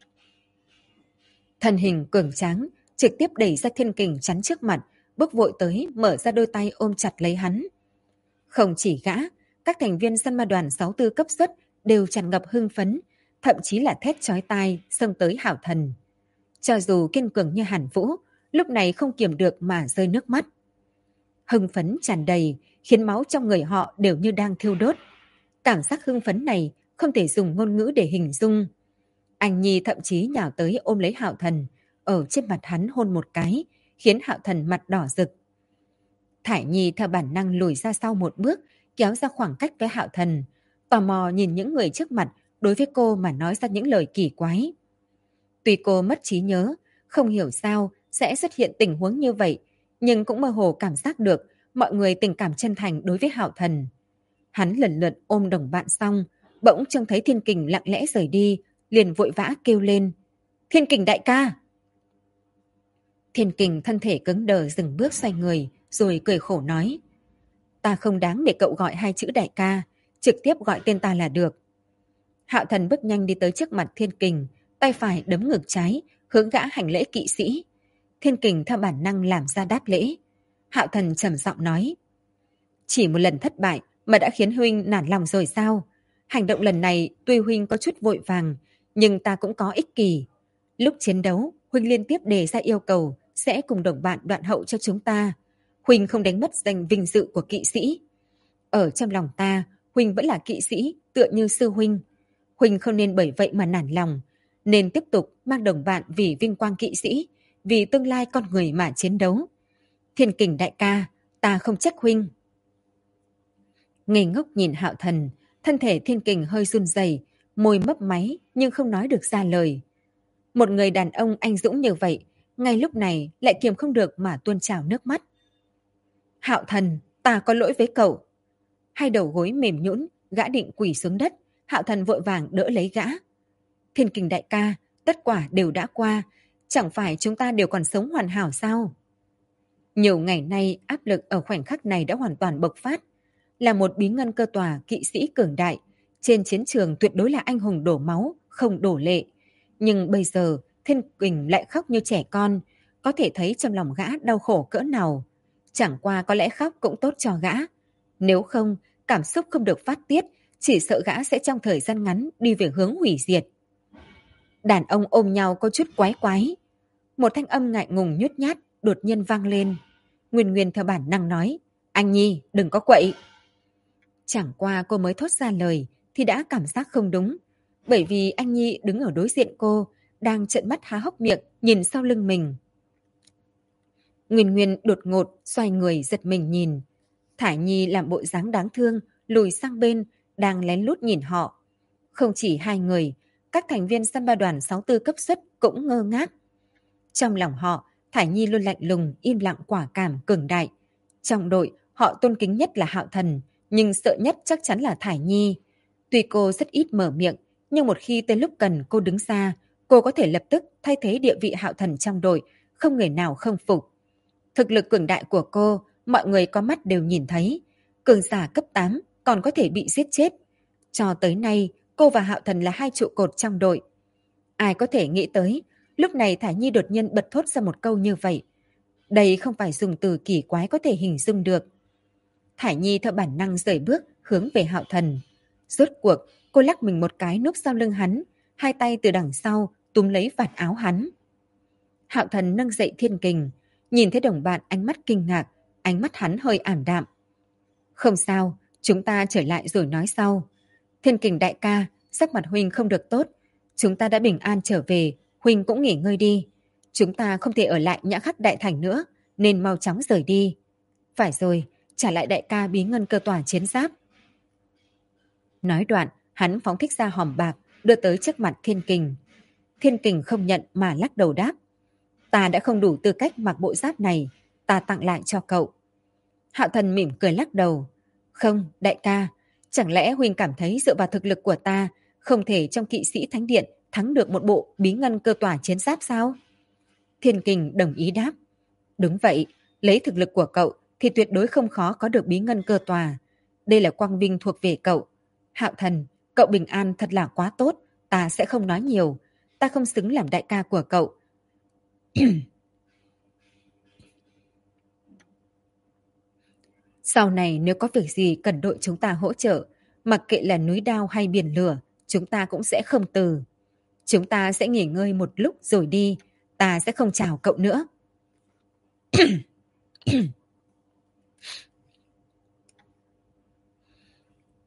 S1: Thân hình cường tráng trực tiếp đẩy ra Thiên Kình chắn trước mặt, bước vội tới mở ra đôi tay ôm chặt lấy hắn. Không chỉ gã, các thành viên săn ma đoàn 64 cấp xuất đều tràn ngập hưng phấn, thậm chí là thét chói tai xông tới Hạo Thần. Cho dù kiên cường như Hàn Vũ, lúc này không kiềm được mà rơi nước mắt. Hưng phấn tràn đầy, khiến máu trong người họ đều như đang thiêu đốt. Cảm giác hưng phấn này không thể dùng ngôn ngữ để hình dung. Anh Nhi thậm chí nhào tới ôm lấy Hạo Thần, ở trên mặt hắn hôn một cái, khiến Hạo Thần mặt đỏ rực. Thải Nhi theo bản năng lùi ra sau một bước, kéo ra khoảng cách với Hạo Thần, tò mò nhìn những người trước mặt đối với cô mà nói ra những lời kỳ quái. Tuy cô mất trí nhớ, không hiểu sao sẽ xuất hiện tình huống như vậy, nhưng cũng mơ hồ cảm giác được mọi người tình cảm chân thành đối với Hạo Thần. Hắn lần lượt ôm đồng bạn xong, bỗng trông thấy Thiên Kình lặng lẽ rời đi, liền vội vã kêu lên. Thiên Kình đại ca! Thiên Kình thân thể cứng đờ dừng bước xoay người, rồi cười khổ nói. Ta không đáng để cậu gọi hai chữ đại ca, trực tiếp gọi tên ta là được. Hạo Thần bước nhanh đi tới trước mặt Thiên Kình, tay phải đấm ngực trái, hướng gã hành lễ kỵ sĩ. Thiên Kình theo bản năng làm ra đáp lễ. Hạo Thần trầm giọng nói. Chỉ một lần thất bại mà đã khiến huynh nản lòng rồi sao? Hành động lần này tuy huynh có chút vội vàng, nhưng ta cũng có ích kỷ. Lúc chiến đấu, huynh liên tiếp đề ra yêu cầu sẽ cùng đồng bạn đoạn hậu cho chúng ta. Huynh không đánh mất danh vinh dự của kỵ sĩ. Ở trong lòng ta, huynh vẫn là kỵ sĩ, tựa như sư huynh. Huynh không nên bởi vậy mà nản lòng, nên tiếp tục mang đồng bạn vì vinh quang kỵ sĩ, vì tương lai con người mà chiến đấu. Thiên Kình đại ca, ta không trách huynh. Ngây ngốc nhìn Hạo Thần, thân thể Thiên Kình hơi run rẩy, môi mấp máy nhưng không nói được ra lời. Một người đàn ông anh dũng như vậy, ngay lúc này lại kiềm không được mà tuôn trào nước mắt. Hạo Thần, ta có lỗi với cậu. Hai đầu gối mềm nhũn, gã định quỳ xuống đất, Hạo Thần vội vàng đỡ lấy gã. Thiên Kình đại ca, tất cả đều đã qua, chẳng phải chúng ta đều còn sống hoàn hảo sao? Nhiều ngày nay áp lực ở khoảnh khắc này đã hoàn toàn bộc phát. Là một bí ngân cơ tòa kỵ sĩ cường đại, trên chiến trường tuyệt đối là anh hùng đổ máu, không đổ lệ. Nhưng bây giờ Thiên Kình lại khóc như trẻ con, có thể thấy trong lòng gã đau khổ cỡ nào. Chẳng qua có lẽ khóc cũng tốt cho gã. Nếu không, cảm xúc không được phát tiết, chỉ sợ gã sẽ trong thời gian ngắn đi về hướng hủy diệt. Đàn ông ôm nhau có chút quái quái. Một thanh âm ngại ngùng nhút nhát đột nhiên vang lên. Nguyên Nguyên theo bản năng nói, anh Nhi, đừng có quậy. Chẳng qua cô mới thốt ra lời thì đã cảm giác không đúng. Bởi vì anh Nhi đứng ở đối diện cô, đang trợn mắt há hốc miệng nhìn sau lưng mình. Nguyên Nguyên đột ngột xoay người giật mình nhìn. Thải Nhi làm bộ dáng đáng thương, lùi sang bên, đang lén lút nhìn họ. Không chỉ hai người, các thành viên săn ba đoàn 64 cấp suất cũng ngơ ngác. Trong lòng họ, Thải Nhi luôn lạnh lùng, im lặng quả cảm, cường đại. Trong đội, họ tôn kính nhất là Hạo Thần, nhưng sợ nhất chắc chắn là Thải Nhi. Tuy cô rất ít mở miệng, nhưng một khi tới lúc cần cô đứng ra, cô có thể lập tức thay thế địa vị Hạo Thần trong đội, không người nào không phục. Thực lực cường đại của cô, mọi người có mắt đều nhìn thấy. Cường giả cấp 8 còn có thể bị giết chết. Cho tới nay, cô và Hạo Thần là hai trụ cột trong đội. Ai có thể nghĩ tới, lúc này Thải Nhi đột nhiên bật thốt ra một câu như vậy. Đây không phải dùng từ kỳ quái có thể hình dung được. Thải Nhi theo bản năng rời bước hướng về Hạo Thần. Rốt cuộc, cô lắc mình một cái núp sau lưng hắn, hai tay từ đằng sau túm lấy vạt áo hắn. Hạo Thần nâng dậy Thiên Kình, nhìn thấy đồng bạn ánh mắt kinh ngạc, ánh mắt hắn hơi ảm đạm. Không sao, chúng ta trở lại rồi nói sau. Thiên Kình đại ca, sắc mặt huynh không được tốt. Chúng ta đã bình an trở về, huynh cũng nghỉ ngơi đi. Chúng ta không thể ở lại Nhã Khắc Đại Thành nữa, nên mau chóng rời đi. Phải rồi, trả lại đại ca bí ngân cơ tòa chiến giáp. Nói đoạn, hắn phóng thích ra hòm bạc, đưa tới trước mặt Thiên Kình. Thiên Kình không nhận mà lắc đầu đáp. Ta đã không đủ tư cách mặc bộ giáp này, ta tặng lại cho cậu. Hạo Thần mỉm cười lắc đầu. Không, đại ca, chẳng lẽ huynh cảm thấy dựa vào thực lực của ta, không thể trong kỵ sĩ thánh điện thắng được một bộ bí ngân cơ tòa chiến giáp sao? Thiên Kình đồng ý đáp. Đúng vậy, lấy thực lực của cậu thì tuyệt đối không khó có được bí ngân cơ tòa. Đây là quang vinh thuộc về cậu. Hạo Thần, cậu bình an thật là quá tốt, ta sẽ không nói nhiều. Ta không xứng làm đại ca của cậu. Sau này nếu có việc gì cần đội chúng ta hỗ trợ, mặc kệ là núi đao hay biển lửa, chúng ta cũng sẽ không từ. Chúng ta sẽ nghỉ ngơi một lúc rồi đi, ta sẽ không chào cậu nữa.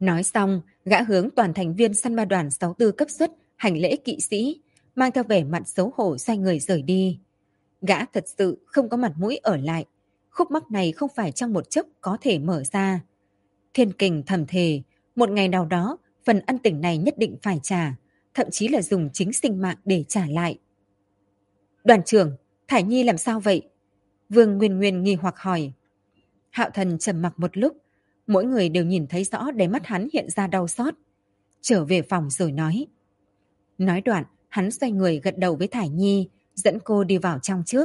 S1: Nói xong, gã hướng toàn thành viên săn ma đoàn 64 cấp suất hành lễ kỵ sĩ, mang theo vẻ mặt xấu hổ xoay người rời đi. Gã thật sự không có mặt mũi ở lại. Khúc mắc này không phải trong một chốc có thể mở ra. Thiên Kình thầm thề, một ngày nào đó, phần ân tình này nhất định phải trả, thậm chí là dùng chính sinh mạng để trả lại. Đoàn trưởng, Thải Nhi làm sao vậy? Vương Nguyên Nguyên nghi hoặc hỏi. Hạo Thần trầm mặc một lúc, mỗi người đều nhìn thấy rõ đáy mắt hắn hiện ra đau xót. Trở về phòng rồi nói. Nói đoạn, hắn xoay người gật đầu với Thải Nhi, dẫn cô đi vào trong trước.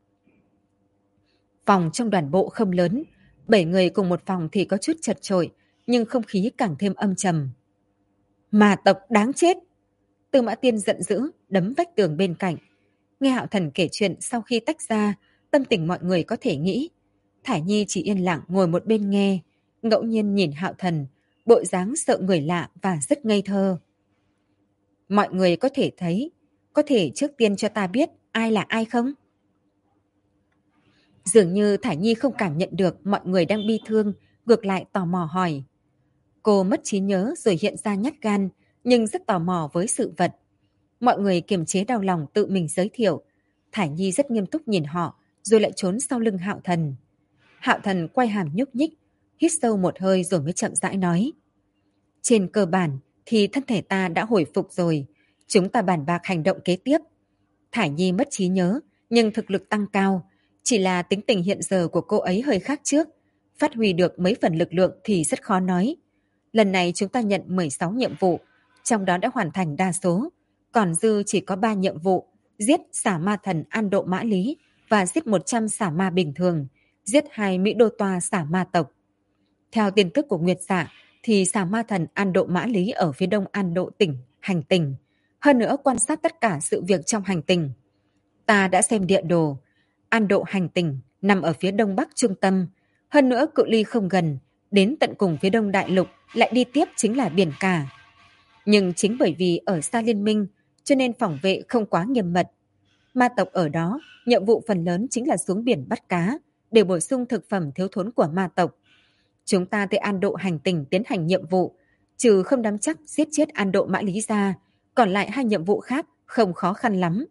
S1: Phòng trong đoàn bộ không lớn, 7 người cùng một phòng thì có chút chật chội, nhưng không khí càng thêm âm trầm. Ma tộc đáng chết! Tư Mã Tiên giận dữ, đấm vách tường bên cạnh. Nghe Hạo Thần kể chuyện sau khi tách ra, tâm tình mọi người có thể nghĩ. Thải Nhi chỉ yên lặng ngồi một bên nghe, ngẫu nhiên nhìn Hạo Thần, bộ dáng sợ người lạ và rất ngây thơ. Mọi người có thể thấy, có thể trước tiên cho ta biết ai là ai không? Dường như Thải Nhi không cảm nhận được mọi người đang bi thương, ngược lại tò mò hỏi. Cô mất trí nhớ rồi hiện ra nhát gan, nhưng rất tò mò với sự vật. Mọi người kiềm chế đau lòng tự mình giới thiệu. Thải Nhi rất nghiêm túc nhìn họ, rồi lại trốn sau lưng Hạo Thần. Hạo Thần quay hàm nhúc nhích, hít sâu một hơi rồi mới chậm rãi nói. Trên cơ bản thì thân thể ta đã hồi phục rồi, chúng ta bàn bạc hành động kế tiếp. Thải Nhi mất trí nhớ, nhưng thực lực tăng cao. Chỉ là tính tình hiện giờ của cô ấy hơi khác trước. Phát huy được mấy phần lực lượng thì rất khó nói. Lần này chúng ta nhận 16 nhiệm vụ, trong đó đã hoàn thành đa số. Còn dư chỉ có 3 nhiệm vụ, giết xả ma thần An Độ Mã Lý và giết 100 xả ma bình thường, giết 2 Mỹ Đô Toa xả ma tộc. Theo tin tức của Nguyệt Dạ, thì xả ma thần An Độ Mã Lý ở phía đông An Độ tỉnh, hành tinh. Hơn nữa quan sát tất cả sự việc trong hành tinh. Ta đã xem địa đồ. An Độ hành tinh nằm ở phía đông bắc trung tâm. Hơn nữa cự ly không gần, đến tận cùng phía đông đại lục lại đi tiếp chính là biển cả. Nhưng chính bởi vì ở xa liên minh, cho nên phòng vệ không quá nghiêm mật. Ma tộc ở đó, nhiệm vụ phần lớn chính là xuống biển bắt cá, để bổ sung thực phẩm thiếu thốn của ma tộc. Chúng ta tới An Độ hành tinh tiến hành nhiệm vụ, trừ không nắm chắc giết chết An Độ Mã Lý ra, còn lại 2 nhiệm vụ khác không khó khăn lắm.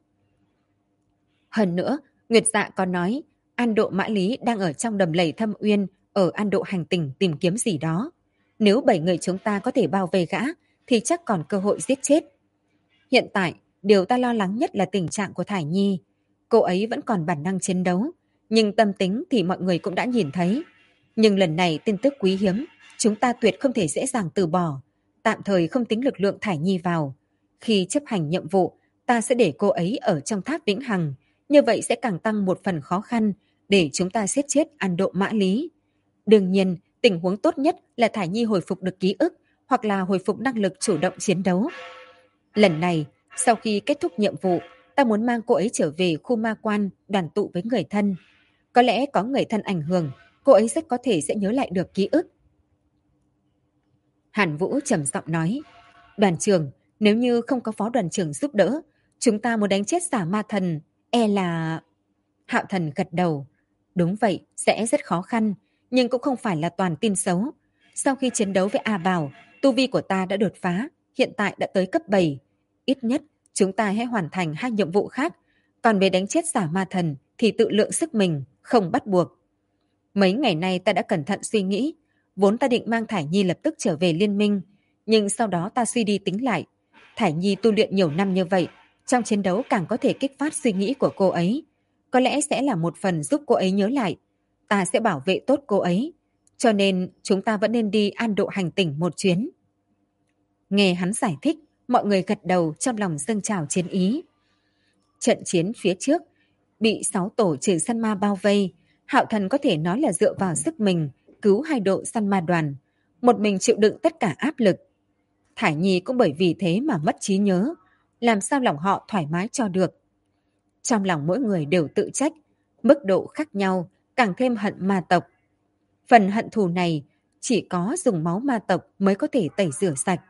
S1: Hơn nữa, Nguyệt Dạ có nói An Độ Mã Lý đang ở trong đầm lầy thâm uyên ở An Độ hành tinh tìm kiếm gì đó. Nếu 7 người chúng ta có thể bao vây gã thì chắc còn cơ hội giết chết. Hiện tại, điều ta lo lắng nhất là tình trạng của Thải Nhi. Cô ấy vẫn còn bản năng chiến đấu, nhưng tâm tính thì mọi người cũng đã nhìn thấy. Nhưng lần này tin tức quý hiếm, chúng ta tuyệt không thể dễ dàng từ bỏ. Tạm thời không tính lực lượng Thải Nhi vào. Khi chấp hành nhiệm vụ, ta sẽ để cô ấy ở trong tháp vĩnh hằng. Như vậy sẽ càng tăng một phần khó khăn để chúng ta giết chết An Độ Mã Lý. Đương nhiên, tình huống tốt nhất là Thải Nhi hồi phục được ký ức hoặc là hồi phục năng lực chủ động chiến đấu. Lần này, sau khi kết thúc nhiệm vụ, ta muốn mang cô ấy trở về khu ma quan đoàn tụ với người thân. Có lẽ có người thân ảnh hưởng, cô ấy rất có thể sẽ nhớ lại được ký ức. Hàn Vũ trầm giọng nói, đoàn trưởng, nếu như không có phó đoàn trưởng giúp đỡ, chúng ta muốn đánh chết xả ma thần, e là... Hạo Thần gật đầu. Đúng vậy, sẽ rất khó khăn, nhưng cũng không phải là toàn tin xấu. Sau khi chiến đấu với A Bảo, tu vi của ta đã đột phá, hiện tại đã tới cấp 7. Ít nhất, chúng ta hãy hoàn thành 2 nhiệm vụ khác. Còn về đánh chết xả ma thần thì tự lượng sức mình, không bắt buộc. Mấy ngày nay ta đã cẩn thận suy nghĩ. Vốn ta định mang Thải Nhi lập tức trở về liên minh. Nhưng sau đó ta suy đi tính lại. Thải Nhi tu luyện nhiều năm như vậy, trong chiến đấu càng có thể kích phát suy nghĩ của cô ấy. Có lẽ sẽ là một phần giúp cô ấy nhớ lại. Ta sẽ bảo vệ tốt cô ấy. Cho nên chúng ta vẫn nên đi An Độ hành tinh một chuyến. Nghe hắn giải thích, mọi người gật đầu trong lòng dâng trào chiến ý. Trận chiến phía trước, bị 6 tổ trừ săn ma bao vây, Hạo Thần có thể nói là dựa vào sức mình, cứu 2 đội săn ma đoàn. Một mình chịu đựng tất cả áp lực. Thải Nhi cũng bởi vì thế mà mất trí nhớ. Làm sao lòng họ thoải mái cho được. Trong lòng mỗi người đều tự trách, mức độ khác nhau, càng thêm hận ma tộc. Phần hận thù này chỉ có dùng máu ma tộc mới có thể tẩy rửa sạch.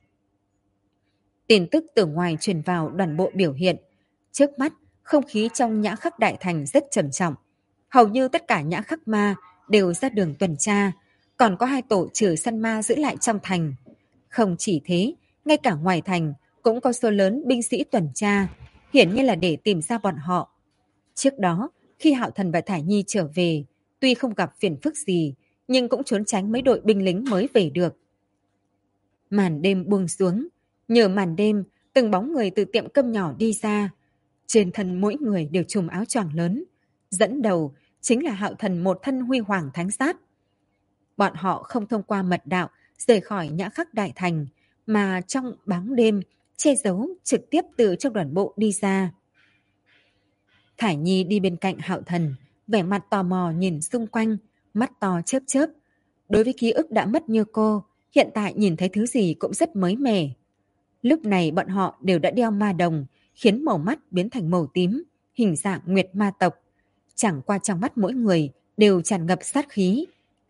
S1: Tin tức từ ngoài truyền vào đoàn bộ biểu hiện. Trước mắt, không khí trong Nhã Khắc Đại Thành rất trầm trọng. Hầu như tất cả Nhã Khắc ma đều ra đường tuần tra, còn có 2 tổ trừ săn ma giữ lại trong thành. Không chỉ thế, ngay cả ngoài thành cũng có số lớn binh sĩ tuần tra, hiển nhiên là để tìm ra bọn họ. Trước đó, khi Hạo Thần và Thải Nhi trở về, tuy không gặp phiền phức gì, nhưng cũng trốn tránh mấy đội binh lính mới về được. Màn đêm buông xuống, nhờ màn đêm, từng bóng người từ tiệm cơm nhỏ đi ra. Trên thân mỗi người đều trùm áo choàng lớn. Dẫn đầu chính là Hạo Thần một thân huy hoàng thánh sát. Bọn họ không thông qua mật đạo rời khỏi Nhã Khắc Đại Thành, mà trong bóng đêm che giấu trực tiếp từ trong đoàn bộ đi ra. Thải Nhi đi bên cạnh Hạo Thần, vẻ mặt tò mò nhìn xung quanh, mắt to chớp chớp. Đối với ký ức đã mất như cô, hiện tại nhìn thấy thứ gì cũng rất mới mẻ. Lúc này bọn họ đều đã đeo ma đồng, khiến màu mắt biến thành màu tím, hình dạng nguyệt ma tộc. Chẳng qua trong mắt mỗi người đều tràn ngập sát khí.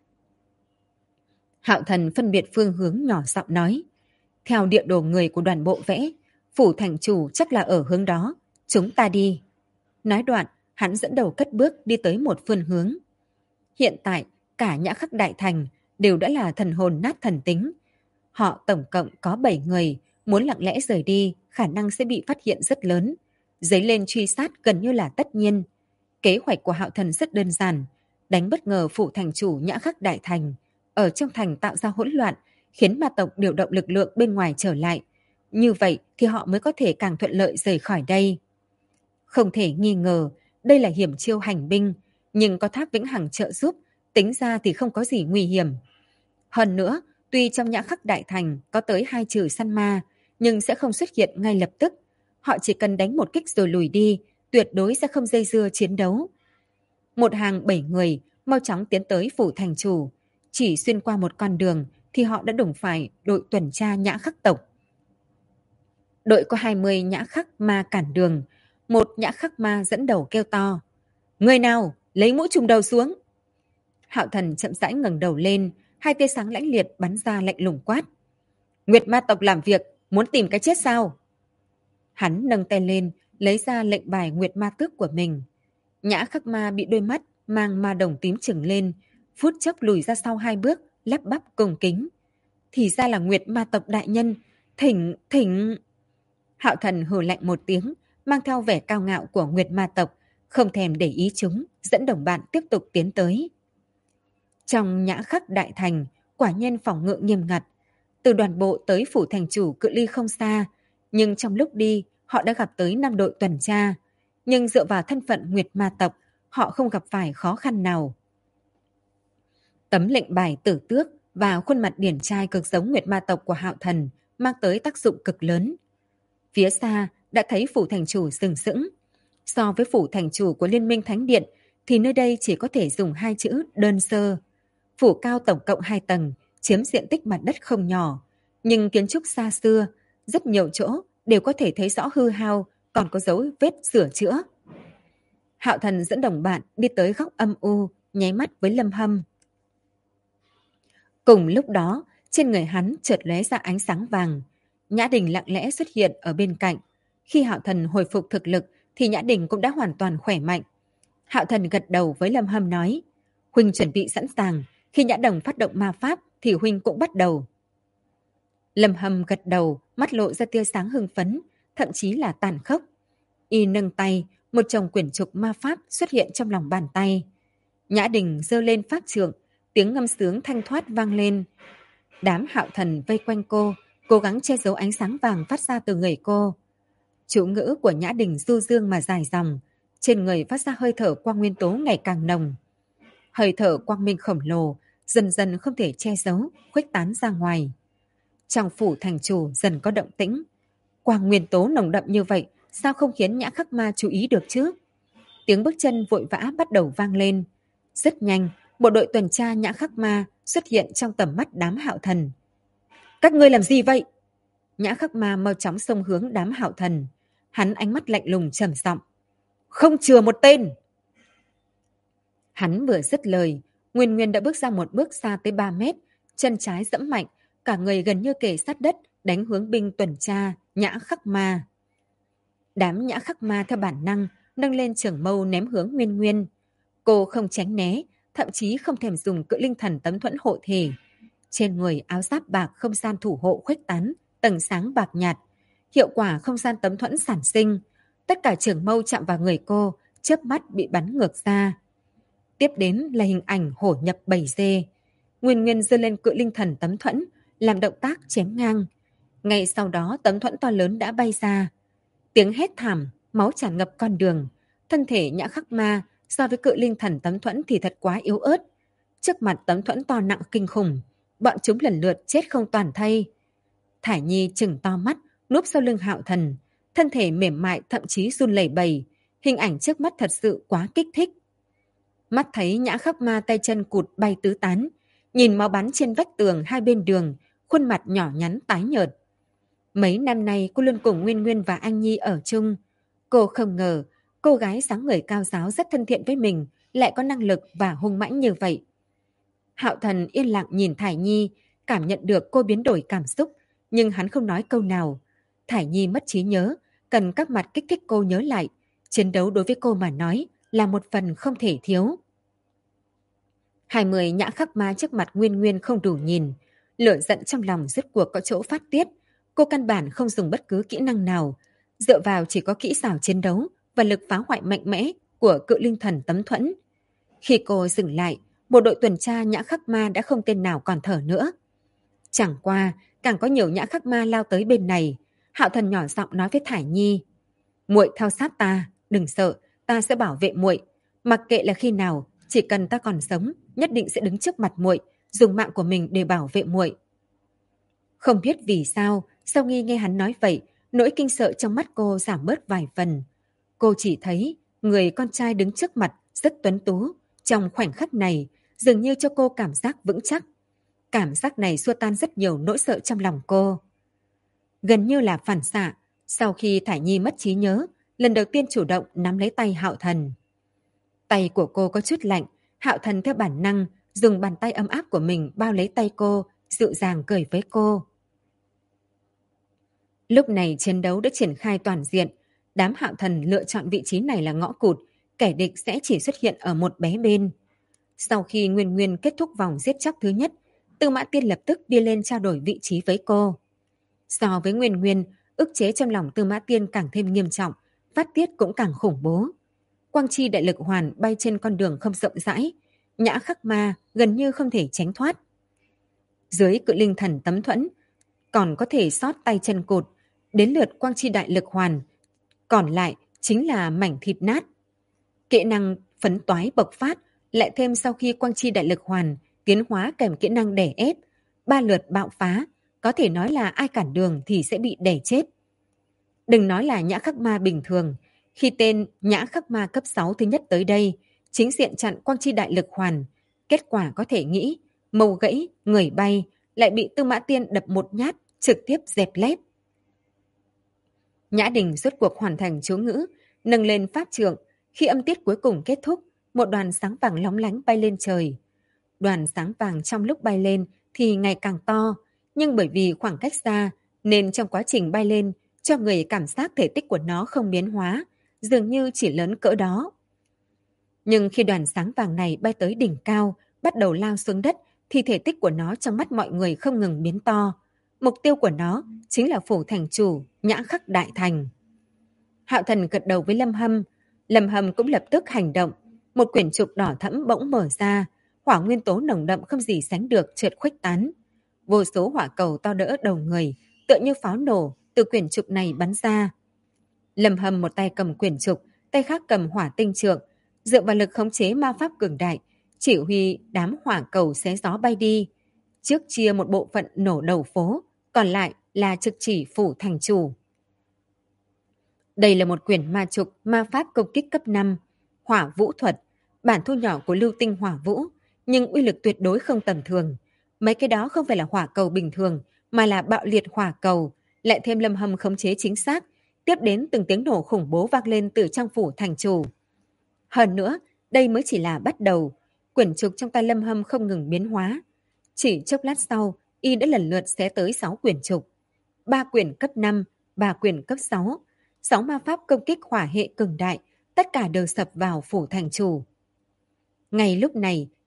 S1: Hạo Thần phân biệt phương hướng nhỏ giọng nói. Theo địa đồ người của đoàn bộ vẽ, phủ thành chủ chắc là ở hướng đó, chúng ta đi. Nói đoạn, hắn dẫn đầu cất bước đi tới một phương hướng. Hiện tại, cả Nhã Khắc Đại Thành đều đã là thần hồn nát thần tính. Họ tổng cộng có 7 người, muốn lặng lẽ rời đi, khả năng sẽ bị phát hiện rất lớn. Dấy lên truy sát gần như là tất nhiên. Kế hoạch của Hạo Thần rất đơn giản, đánh bất ngờ phủ thành chủ Nhã Khắc Đại Thành, ở trong thành tạo ra hỗn loạn, khiến ma tộc điều động lực lượng bên ngoài trở lại. Như vậy thì họ mới có thể càng thuận lợi rời khỏi đây. Không thể nghi ngờ, đây là hiểm chiêu hành binh, nhưng có Tháp Vĩnh Hằng trợ giúp, tính ra thì không có gì nguy hiểm. Hơn nữa, tuy trong Nhã Khắc Đại Thành có tới 2 trừ săn ma, nhưng sẽ không xuất hiện ngay lập tức. Họ chỉ cần đánh một kích rồi lùi đi, tuyệt đối sẽ không dây dưa chiến đấu. Một hàng 7 người mau chóng tiến tới phủ thành chủ. Chỉ xuyên qua một con đường thì họ đã đụng phải đội tuần tra Nhã Khắc tộc. Đội có 20 Nhã Khắc ma cản đường. Một Nhã Khắc ma dẫn đầu kêu to. Người nào, lấy mũ trùm đầu xuống. Hạo Thần chậm rãi ngẩng đầu lên, 2 tia sáng lãnh liệt bắn ra lạnh lùng quát. Nguyệt ma tộc làm việc, muốn tìm cái chết sao? Hắn nâng tay lên, lấy ra lệnh bài Nguyệt ma tước của mình. Nhã Khắc ma bị đôi mắt mang ma đồng tím chừng lên, phút chốc lùi ra sau 2 bước, lắp bắp cung kính. Thì ra là Nguyệt ma tộc đại nhân, thỉnh. Hạo Thần hừ lạnh một tiếng, mang theo vẻ cao ngạo của Nguyệt ma tộc, không thèm để ý chúng, dẫn đồng bạn tiếp tục tiến tới. Trong Nhã Khắc Đại Thành, quả nhiên phòng ngự nghiêm ngặt. Từ đoàn bộ tới phủ thành chủ cự ly không xa, nhưng trong lúc đi, họ đã gặp tới 5 đội tuần tra. Nhưng dựa vào thân phận Nguyệt ma tộc, họ không gặp phải khó khăn nào. Tấm lệnh bài tử tước và khuôn mặt điển trai cực giống Nguyệt ma tộc của Hạo Thần mang tới tác dụng cực lớn. Phía xa đã thấy phủ thành chủ sừng sững. So với phủ thành chủ của Liên minh Thánh Điện thì nơi đây chỉ có thể dùng 2 chữ đơn sơ. Phủ cao tổng cộng 2 tầng, chiếm diện tích mặt đất không nhỏ. Nhưng kiến trúc xa xưa, rất nhiều chỗ đều có thể thấy rõ hư hao, còn có dấu vết sửa chữa. Hạo Thần dẫn đồng bạn đi tới góc âm u, nháy mắt với Lâm Hâm. Cùng lúc đó, trên người hắn chợt lóe ra ánh sáng vàng. Nhã Đình lặng lẽ xuất hiện ở bên cạnh. Khi Hạo Thần hồi phục thực lực thì Nhã Đình cũng đã hoàn toàn khỏe mạnh. Hạo Thần gật đầu với Lâm Hâm nói, huynh chuẩn bị sẵn sàng, khi Nhã Đồng phát động ma pháp thì huynh cũng bắt đầu. Lâm Hâm gật đầu, mắt lộ ra tia sáng hưng phấn, thậm chí là tàn khốc. Y nâng tay, một chồng quyển trục ma pháp xuất hiện trong lòng bàn tay. Nhã Đình giơ lên pháp trượng, tiếng ngâm sướng thanh thoát vang lên. Đám Hạo Thần vây quanh cô, cố gắng che giấu ánh sáng vàng phát ra từ người cô. Chú ngữ của Nhã Đình du dương mà dài dòng, trên người phát ra hơi thở quang nguyên tố ngày càng nồng. Hơi thở quang minh khổng lồ, dần dần không thể che giấu, khuếch tán ra ngoài. Trong phủ thành chủ dần có động tĩnh. Quang nguyên tố nồng đậm như vậy, sao không khiến Nhã Khắc Ma chú ý được chứ? Tiếng bước chân vội vã bắt đầu vang lên. Rất nhanh, bộ đội tuần tra Nhã Khắc Ma xuất hiện trong tầm mắt đám Hạo Thần. Các ngươi làm gì vậy? Nhã Khắc Ma mau chóng xông hướng đám Hạo Thần. Hắn ánh mắt lạnh lùng trầm giọng. Không chừa một tên! Hắn vừa dứt lời, Nguyên Nguyên đã bước ra một bước xa tới 3 mét, chân trái giẫm mạnh, cả người gần như kề sát đất, đánh hướng binh tuần tra Nhã Khắc Ma. Đám Nhã Khắc Ma theo bản năng nâng lên trường mâu ném hướng Nguyên Nguyên. Cô không tránh né, thậm chí không thèm dùng cự linh thần tấm thuẫn hộ thể. Trên người áo giáp bạc không gian thủ hộ khuếch tán, tầng sáng bạc nhạt. Hiệu quả không gian tấm thuẫn sản sinh. Tất cả trường mâu chạm vào người cô, chớp mắt bị bắn ngược ra. Tiếp đến là hình ảnh hổ nhập bầy dê. Nguyên Nguyên giơ lên cự linh thần tấm thuẫn, làm động tác chém ngang. Ngay sau đó tấm thuẫn to lớn đã bay ra. Tiếng hét thảm, máu tràn ngập con đường. Thân thể Nhã Khắc Ma so với cự linh thần tấm thuẫn thì thật quá yếu ớt. Trước mặt tấm thuẫn to nặng kinh khủng, bọn chúng lần lượt chết không toàn thây. Thải Nhi chừng to mắt, núp sau lưng Hạo Thần, thân thể mềm mại thậm chí run lẩy bẩy. Hình ảnh trước mắt thật sự quá kích thích. Mắt thấy Nhã Khắc Ma tay chân cụt bay tứ tán, nhìn máu bắn trên vách tường hai bên đường, khuôn mặt nhỏ nhắn tái nhợt. Mấy năm nay cô luôn cùng Nguyên Nguyên và Anh Nhi ở chung. Cô không ngờ cô gái dáng người cao ráo rất thân thiện với mình lại có năng lực và hung mãnh như vậy. Hạo Thần yên lặng nhìn Thải Nhi, cảm nhận được cô biến đổi cảm xúc, nhưng hắn không nói câu nào. Thải Nhi mất trí nhớ, cần các mặt kích thích cô nhớ lại. Chiến đấu đối với cô mà nói là một phần không thể thiếu. 20 Nhã Khắc Ma trước mặt Nguyên Nguyên không đủ nhìn. Lửa giận trong lòng rốt cuộc có chỗ phát tiết. Cô căn bản không dùng bất cứ kỹ năng nào. Dựa vào chỉ có kỹ xảo chiến đấu và lực phá hoại mạnh mẽ của cự linh thần tấm thuẫn. Khi cô dừng lại, bộ đội tuần tra Nhã Khắc Ma đã không tên nào còn thở nữa. Chẳng qua, càng có nhiều Nhã Khắc Ma lao tới bên này. Hạo Thần nhỏ giọng nói với Thải Nhi. Muội theo sát ta, đừng sợ, ta sẽ bảo vệ muội. Mặc kệ là khi nào, chỉ cần ta còn sống, nhất định sẽ đứng trước mặt muội, dùng mạng của mình để bảo vệ muội. Không biết vì sao, sau khi nghe hắn nói vậy, nỗi kinh sợ trong mắt cô giảm bớt vài phần. Cô chỉ thấy người con trai đứng trước mặt rất tuấn tú, trong khoảnh khắc này dường như cho cô cảm giác vững chắc. Cảm giác này xua tan rất nhiều nỗi sợ trong lòng cô. Gần như là phản xạ, sau khi Thải Nhi mất trí nhớ, lần đầu tiên chủ động nắm lấy tay Hạo Thần. Tay của cô có chút lạnh, Hạo Thần theo bản năng dùng bàn tay ấm áp của mình bao lấy tay cô, dịu dàng cười với cô. Lúc này chiến đấu đã triển khai toàn diện, đám Hạo Thần lựa chọn vị trí này là ngõ cụt, kẻ địch sẽ chỉ xuất hiện ở một bé bên. Sau khi Nguyên Nguyên kết thúc vòng giết chóc thứ nhất, Tư Mã Tiên lập tức đi lên trao đổi vị trí với cô. So với Nguyên Nguyên, ức chế trong lòng Tư Mã Tiên càng thêm nghiêm trọng, phát tiết cũng càng khủng bố. Quang chi đại lực hoàn bay trên con đường không rộng rãi, Nhã Khắc Ma gần như không thể tránh thoát. Dưới cự linh thần tấm thuẫn, còn có thể sót tay chân cụt, đến lượt quang chi đại lực hoàn, còn lại chính là mảnh thịt nát. Kỹ năng phấn toái bộc phát, lại thêm sau khi quang chi đại lực hoàn tiến hóa kèm kỹ năng đè ép, 3 lượt bạo phá, có thể nói là ai cản đường thì sẽ bị đè chết. Đừng nói là Nhã Khắc Ma bình thường, khi tên Nhã Khắc Ma cấp 6 thứ nhất tới đây, chính diện chặn quang chi đại lực hoàn, kết quả có thể nghĩ, mâu gãy, người bay, lại bị Tư Mã Tiên đập một nhát, trực tiếp dẹp lép. Nhã Đình rốt cuộc hoàn thành chú ngữ, nâng lên pháp trượng, khi âm tiết cuối cùng kết thúc, một đoàn sáng vàng lóng lánh bay lên trời. Đoàn sáng vàng trong lúc bay lên thì ngày càng to, nhưng bởi vì khoảng cách xa, nên trong quá trình bay lên, cho người cảm giác thể tích của nó không biến hóa, dường như chỉ lớn cỡ đó. Nhưng khi đoàn sáng vàng này bay tới đỉnh cao, bắt đầu lao xuống đất, thì thể tích của nó trong mắt mọi người không ngừng biến to. Mục tiêu của nó chính là phủ thành chủ, Nhã Khắc Đại Thành. Hạo Thần gật đầu với Lâm Hâm cũng lập tức hành động. Một quyển trục đỏ thẫm bỗng mở ra, hỏa nguyên tố nồng đậm không gì sánh được chợt khuếch tán. Vô số hỏa cầu to đỡ đầu người, tựa như pháo nổ, từ quyển trục này bắn ra. Lâm Hâm một tay cầm quyển trục, tay khác cầm hỏa tinh trượng, dựa vào lực khống chế ma pháp cường đại, chỉ huy đám hỏa cầu xé gió bay đi. Trước chia một bộ phận nổ đầu phố, còn lại là trực chỉ phủ thành chủ. Đây là một quyển ma trục ma pháp công kích cấp 5, hỏa vũ thuật, bản thu nhỏ của lưu tinh hỏa vũ, nhưng uy lực tuyệt đối không tầm thường. Mấy cái đó không phải là hỏa cầu bình thường, mà là bạo liệt hỏa cầu, lại thêm Lâm Hâm khống chế chính xác, tiếp đến từng tiếng nổ khủng bố vang lên từ trong phủ thành chủ. Hơn nữa, đây mới chỉ là bắt đầu, quyển trục trong tay Lâm Hâm không ngừng biến hóa. Chỉ chốc lát sau, y đã lần lượt xé tới 6 quyển trục. 3 quyển cấp 5, 3 quyển cấp 6, 6 ma pháp công kích hỏa hệ cường đại, tất cả đều sập vào phủ thành chủ. Ngay lúc này,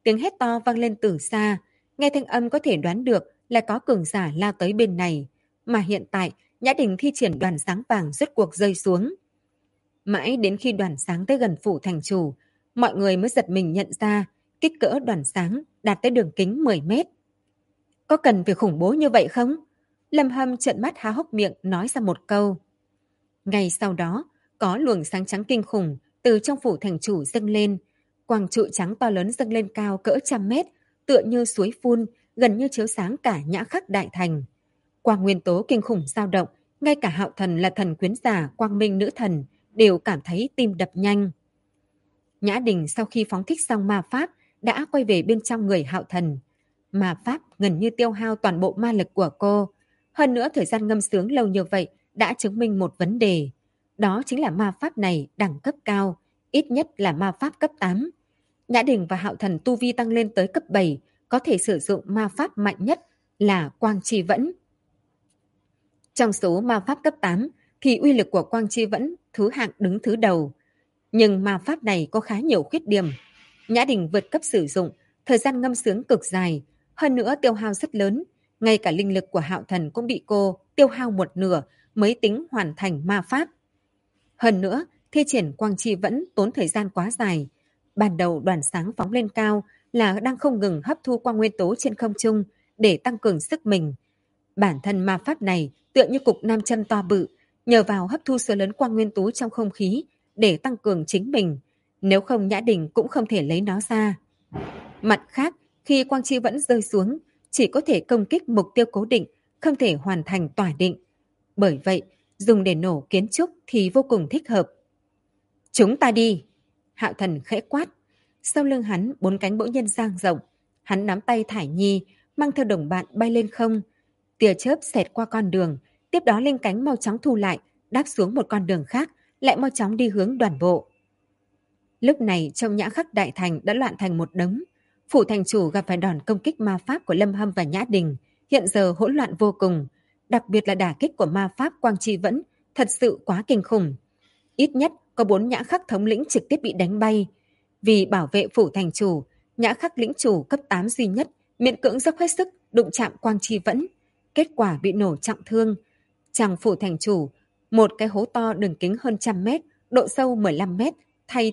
S1: Tiếng hét to vang lên từ xa, nghe thanh âm có thể đoán được là có cường giả lao tới bên này, mà hiện tại Nhã Đình thi triển đoàn sáng vàng rốt cuộc rơi xuống. Mãi đến khi đoàn sáng tới gần phủ thành chủ, mọi người mới giật mình nhận ra kích cỡ đoàn sáng đạt tới đường kính 10 mét. Có cần phải khủng bố như vậy không? Lâm Hâm trợn mắt há hốc miệng nói ra một câu. Ngay sau đó, có luồng sáng trắng kinh khủng từ trong phủ thành chủ dâng lên. Quang trụ trắng to lớn dâng lên cao cỡ 100 mét, tựa như suối phun, gần như chiếu sáng cả Nhã Khắc đại thành. Quang nguyên tố kinh khủng dao động, ngay cả Hạo Thần là thần quyến giả Quang Minh nữ thần đều cảm thấy tim đập nhanh. Nhã Đình sau khi phóng thích xong ma pháp đã quay về bên trong người Hạo Thần. Ma pháp gần như tiêu hao toàn bộ ma lực của cô. Hơn nữa thời gian ngâm sướng lâu như vậy đã chứng minh một vấn đề. Đó chính là ma pháp này đẳng cấp cao, ít nhất là ma pháp cấp 8. Nhã Đình và Hạo Thần tu vi tăng lên tới cấp 7, có thể sử dụng ma pháp mạnh nhất là Quang Chi Vẫn. Trong số ma pháp cấp 8 thì uy lực của Quang Chi Vẫn thứ hạng đứng thứ đầu. Nhưng ma pháp này có khá nhiều khuyết điểm. Nhã Đình vượt cấp sử dụng, thời gian ngâm sướng cực dài, hơn nữa tiêu hao rất lớn. Ngay cả linh lực của Hạo Thần cũng bị cô tiêu hao một nửa mới tính hoàn thành ma pháp. Hơn nữa, thi triển Quang Chi Vẫn tốn thời gian quá dài. Ban đầu đoàn sáng phóng lên cao là đang không ngừng hấp thu quang nguyên tố trên không trung để tăng cường sức mình. Bản thân ma pháp này tựa như cục nam châm to bự, nhờ vào hấp thu số lớn quang nguyên tố trong không khí để tăng cường chính mình. Nếu không Nhã Đình cũng không thể lấy nó ra. Mặt khác, khi Quang Chi Vẫn rơi xuống, chỉ có thể công kích mục tiêu cố định, không thể hoàn thành tỏa định. Bởi vậy, dùng để nổ kiến trúc thì vô cùng thích hợp. Chúng ta đi! Hạo Thần khẽ quát. Sau lưng hắn, 4 cánh bỗng nhiên dang rộng. Hắn nắm tay Thải Nhi, mang theo đồng bạn bay lên không. Tia chớp xẹt qua con đường, tiếp đó linh cánh mau chóng thu lại, đáp xuống một con đường khác, lại mau chóng đi hướng đoàn bộ. Lúc này trong Nhã Khắc đại thành đã loạn thành một đống. Phủ thành chủ gặp phải đòn công kích ma pháp của Lâm Hâm và Nhã Đình, hiện giờ hỗn loạn vô cùng. Đặc biệt là đả kích của ma pháp Quang Chi Vẫn, thật sự quá kinh khủng. Ít nhất có 4 Nhã Khắc thống lĩnh trực tiếp bị đánh bay. Vì bảo vệ phủ thành chủ, Nhã Khắc lĩnh chủ cấp 8 duy nhất miễn cưỡng dốc hết sức đụng chạm Quang Chi Vẫn. Kết quả bị nổ trọng thương. Trong phủ thành chủ, một cái hố to đường kính hơn 100 mét, độ sâu 15 mét, thay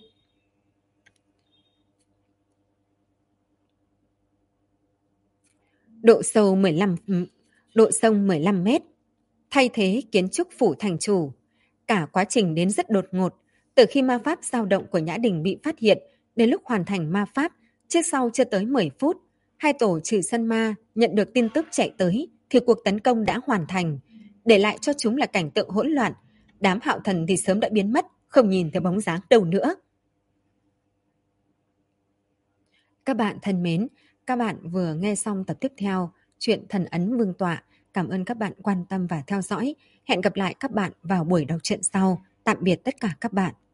S1: độ sâu 15 mét, thay thế kiến trúc phủ thành chủ. Cả quá trình đến rất đột ngột, từ khi ma pháp dao động của Nhã Đình bị phát hiện đến lúc hoàn thành ma pháp, trước sau chưa tới 10 phút, hai tổ trừ sân ma nhận được tin tức chạy tới thì cuộc tấn công đã hoàn thành, để lại cho chúng là cảnh tượng hỗn loạn. Đám Hạo Thần thì sớm đã biến mất, không nhìn thấy bóng dáng đâu nữa. Các bạn thân mến, các bạn vừa nghe xong tập tiếp theo truyện Thần Ấn Vương Tọa. Cảm ơn các bạn quan tâm và theo dõi. Hẹn gặp lại các bạn vào buổi đọc truyện sau. Tạm biệt tất cả các bạn.